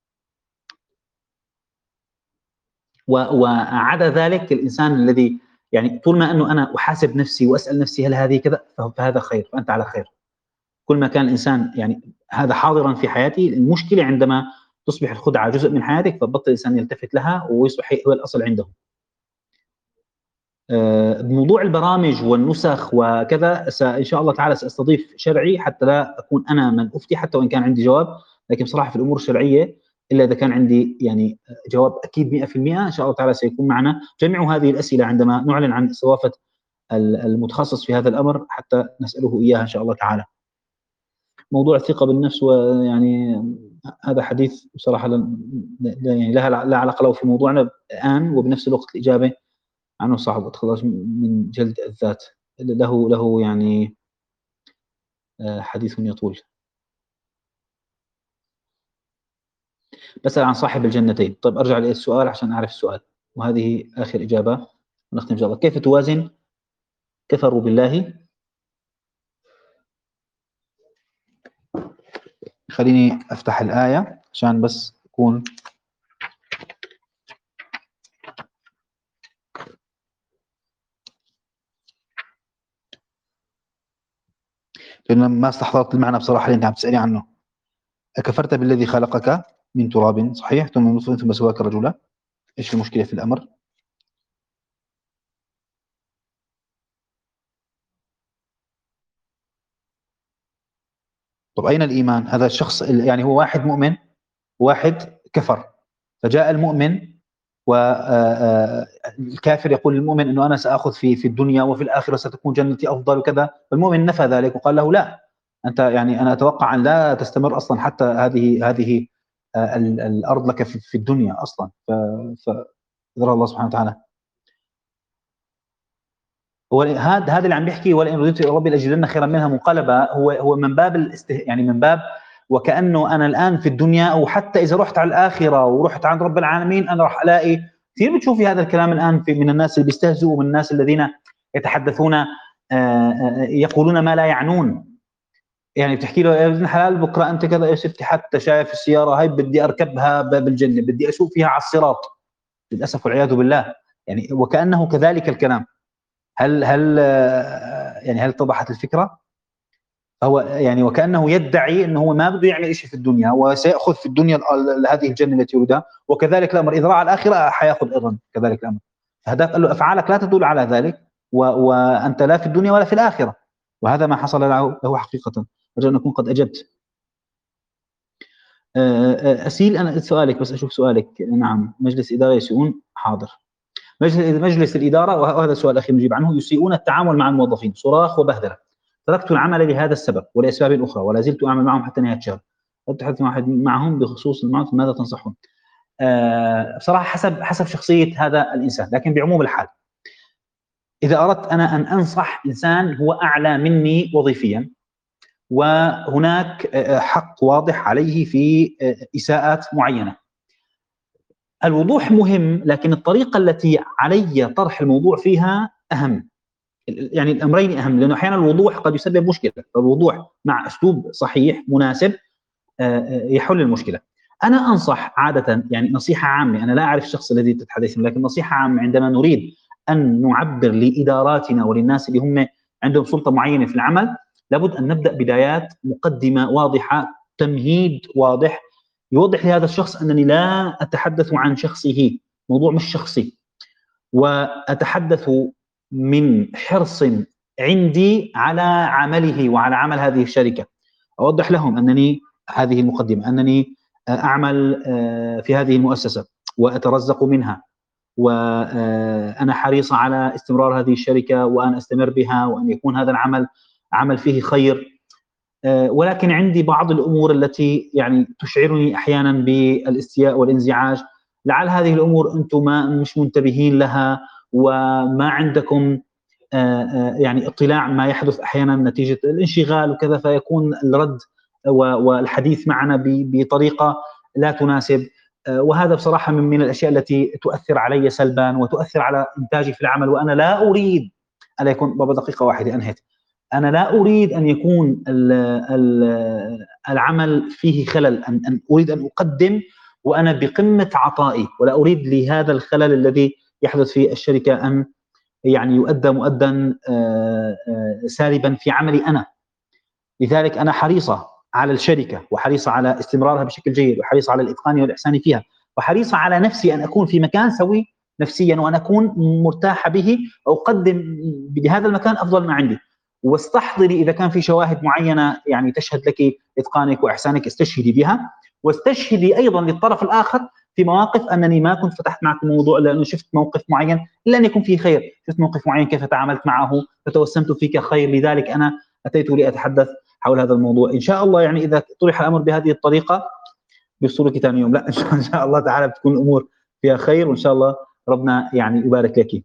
وعدا ذلك الإنسان الذي يعني طول ما أنه أنا أحاسب نفسي وأسأل نفسي هل هذه كذا فهذا خير، فأنت على خير. كل ما كان الإنسان يعني هذا حاضرا في حياتي. المشكلة عندما تصبح الخدعة جزء من حياتك فبطل الإنسان يلتفت لها ويصبح هو الأصل عنده. بموضوع البرامج والنسخ وكذا إن شاء الله تعالى سأستضيف شرعي حتى لا أكون أنا من أفتي حتى وإن كان عندي جواب، لكن بصراحة في الأمور الشرعية إلا إذا كان عندي يعني جواب أكيد مئة بالمئة إن شاء الله تعالى سيكون معنا. جمعوا هذه الأسئلة عندما نعلن عن استضافة المتخصص في هذا الأمر حتى نسأله إياها إن شاء الله تعالى. موضوع الثقة بالنفس ويعني هذا حديث بصراحة يعني لها لا علاقة له في موضوعنا الآن، وبنفس الوقت الإجابة عنه صعب أتخلص من جلد الذات، له له يعني حديث يطول. بسأل عن صاحب الجنتين. طيب أرجع للسؤال عشان أعرف السؤال، وهذه آخر إجابة ونختم إن شاء الله. كيف توازن كفروا بالله؟ خليني أفتح الآية عشان بس أكون لأن ما استحضرت المعنى بصراحة اللي أنت عم تسألي عنه. أكفرت بالذي خلقك من تراب صحيح ثم من نطفة ثم سواك رجلا؟ إيش المشكلة في الأمر؟ طب أين الإيمان؟ هذا الشخص يعني هو واحد مؤمن واحد كفر، فجاء المؤمن والكافر يقول للمؤمن أنه أنا سأخذ في في الدنيا وفي الآخرة ستكون جنتي أفضل وكذا، فالمؤمن نفى ذلك وقال له لا، أنت يعني أنا أتوقع أن لا تستمر أصلا حتى هذه هذه الأرض لك في الدنيا أصلا. فذكر الله سبحانه وتعالى هو هذا هذا اللي عم بيحكي ولئن رضيت الى ربي لاجدن خيرا منها منقلبا. هو هو من باب الاست يعني من باب وكانه انا الان في الدنيا وحتى اذا رحت على الاخره ورحت عند رب العالمين انا راح الاقي. كثير بتشوفي هذا الكلام الان في من الناس اللي بيستهزئوا ومن الناس الذين يتحدثون يقولون ما لا يعنون. يعني بتحكي له يا ابن الحلال بكره انت كذا يا ستي حتى شايف السياره هاي بدي اركبها بالجنه بدي اشوف فيها على الصراط، للاسف والعياذ بالله. يعني وكانه كذلك الكلام. هل هل يعني هل اتضحت الفكرة؟ هو يعني وكأنه يدعي أنه هو ما بده يعمل شيء في الدنيا وسيأخذ في الدنيا هذه الجنة التي يريدها، وكذلك الأمر إذا راى الآخرة حيأخذ أيضا كذلك الأمر. فهذا قال له أفعالك لا تدل على ذلك وأنت لا في الدنيا ولا في الآخرة، وهذا ما حصل له حقيقة. أرجو أن أكون قد أجبت. أسيل أنا سؤالك بس أشوف سؤالك. نعم مجلس إدارة يسيئون، حاضر. مجلس الإدارة وهذا السؤال الأخير نجيب عنه، يسيئون التعامل مع الموظفين صراخ وبهدلة. تركت العمل لهذا السبب ولأسباب أخرى ولا زلت أعمل معهم حتى نهاية الشهر. أتحدث معهم بخصوص المعروف ماذا تنصحون؟ أه بصراحة حسب حسب شخصية هذا الإنسان، لكن بعموم الحال إذا أردت أنا أن أنصح إنسان هو أعلى مني وظيفيا وهناك حق واضح عليه في إساءات معينة، الوضوح مهم لكن الطريقة التي علي طرح الموضوع فيها أهم. يعني الأمرين أهم، لأنه أحيانا الوضوح قد يسبب مشكلة، فالوضوح مع أسلوب صحيح مناسب يحل المشكلة. أنا أنصح عادة يعني نصيحة عامة، أنا لا أعرف الشخص الذي تتحدث لكن نصيحة عامة عندما نريد أن نعبر لإداراتنا وللناس اللي هم عندهم سلطة معينة في العمل لابد أن نبدأ بدايات مقدمة واضحة، تمهيد واضح يوضح لهذا الشخص أنني لا أتحدث عن شخصه، موضوع مش شخصي، وأتحدث من حرص عندي على عمله وعلى عمل هذه الشركة. أوضح لهم أنني هذه المقدمة أنني أعمل في هذه المؤسسة وأترزق منها، وأنا حريصة على استمرار هذه الشركة وأن أستمر بها وأن يكون هذا العمل عمل فيه خير، ولكن عندي بعض الأمور التي يعني تشعرني أحيانا بالاستياء والانزعاج. لعل هذه الأمور أنتم ما مش منتبهين لها وما عندكم يعني اطلاع ما يحدث أحيانا نتيجة الانشغال وكذا، فيكون الرد والحديث معنا بطريقة لا تناسب. وهذا بصراحة من, من الأشياء التي تؤثر علي سلبا وتؤثر على إنتاجي في العمل، وأنا لا أريد أن يكون بابا دقيقة واحدة أنهيت أنا لا أريد أن يكون ال ال العمل فيه خلل، أن, أن أريد أن أقدم وأنا بقمة عطائي، ولا أريد لهذا الخلل الذي يحدث في الشركة أن يعني يؤدى مؤدا سالبا في عملي أنا. لذلك أنا حريصة على الشركة وحريصة على استمرارها بشكل جيد وحريصة على الإتقان والإحسان فيها، وحريصة على نفسي أن أكون في مكان سوي نفسيا وأن أكون مرتاحة به وأقدم بهذا المكان أفضل ما عندي. واستحضري إذا كان في شواهد معينة يعني تشهد لك إتقانك وإحسانك استشهدي بها، واستشهدي أيضا للطرف الآخر في مواقف أنني ما كنت فتحت معك الموضوع لأنه شفت موقف معين إلا أن يكون فيه خير، شفت موقف معين كيف تعاملت معه فتوسمت فيك خير، لذلك أنا أتيت لأتحدث حول هذا الموضوع. إن شاء الله يعني إذا طرح الأمر بهذه الطريقة بيوصلوا لك ثاني يوم، لا إن شاء الله تعالى بتكون الأمور فيها خير وإن شاء الله ربنا يعني يبارك لك.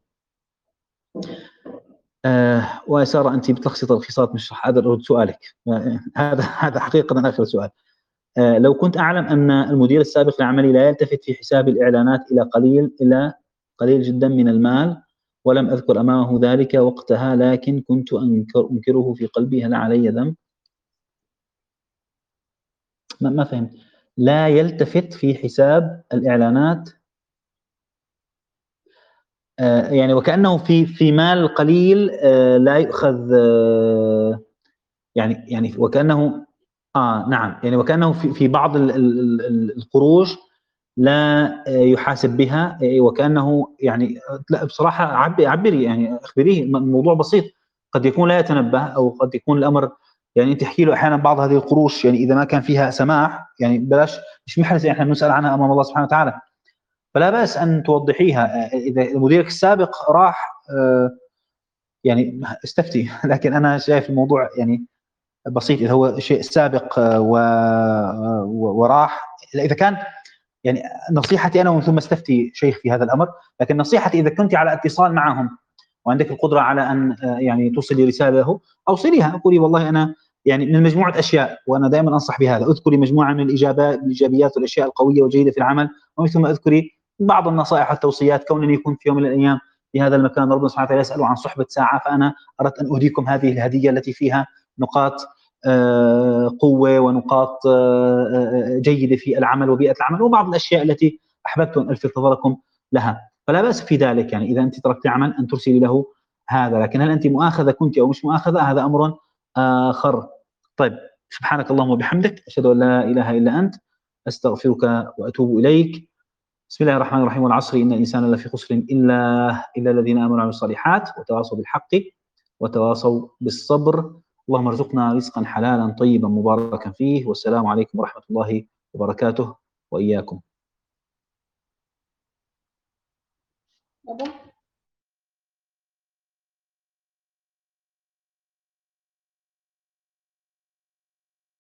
آه وسارة أنت بتلخصي تلخيصات مش رح أقدر أرد سؤالك. هذا هذا حقيقة آخر سؤال. آه لو كنت أعلم أن المدير السابق لعملي لا يلتفت في حساب الإعلانات إلى قليل إلى قليل جدا من المال، ولم أذكر أمامه ذلك وقتها، لكن كنت أنكر أنكره في قلبي، هل علي ذنب؟ ما, ما فهمت. لا يلتفت في حساب الإعلانات آه يعني وكأنه في في مال قليل آه لا يؤخذ آه يعني يعني وكأنه آه نعم يعني وكأنه في في بعض ال ال ال القروش لا يحاسب بها، وكأنه يعني لا بصراحة عبري عبري يعني أخبريه الموضوع بسيط، قد يكون لا يتنبه أو قد يكون الأمر يعني أنت تحكي له أحيانا بعض هذه القروش يعني إذا ما كان فيها سماح يعني بلاش مش محرزة احنا بنسأل عنها أمام الله سبحانه وتعالى، فلا بأس أن توضحيها. إذا مديرك السابق راح يعني استفتي، لكن أنا شايف الموضوع يعني بسيط. إذا هو شيء سابق و... وراح إذا كان يعني نصيحتي أنا ومن ثم استفتي شيخ في هذا الأمر، لكن نصيحتي إذا كنت على اتصال معهم وعندك القدرة على أن يعني توصلي رسالة له أوصليها، قولي والله أنا يعني من مجموعة أشياء وأنا دائما أنصح بهذا، أذكري مجموعة من الإجابات الإيجابيات والأشياء القوية والجيدة في العمل، ومن ثم أذكري بعض النصائح والتوصيات، كون أن يكون في يوم من الأيام في هذا المكان ربنا سبحانه وتعالى يسأل عن صحبة ساعة، فأنا أردت أن أهديكم هذه الهدية التي فيها نقاط قوة ونقاط جيدة في العمل وبيئة العمل وبعض الأشياء التي أحببت أن ألفت نظركم لها، فلا بأس في ذلك. يعني إذا أنت تركت عمل أن ترسلي له هذا، لكن هل أنت مؤاخذة كنت أو مش مؤاخذة هذا أمر آخر. طيب سبحانك اللهم وبحمدك أشهد أن لا إله إلا أنت أستغفرك وأتوب إليك. بسم الله الرحمن الرحيم، والعصر إن الإنسان لفي خسر إلا إلا الذين آمنوا وعملوا الصالحات وتواصوا بالحق وتواصوا بالصبر. اللهم ارزقنا رزقا حلالا طيبا مباركا فيه، والسلام عليكم ورحمة الله وبركاته وإياكم.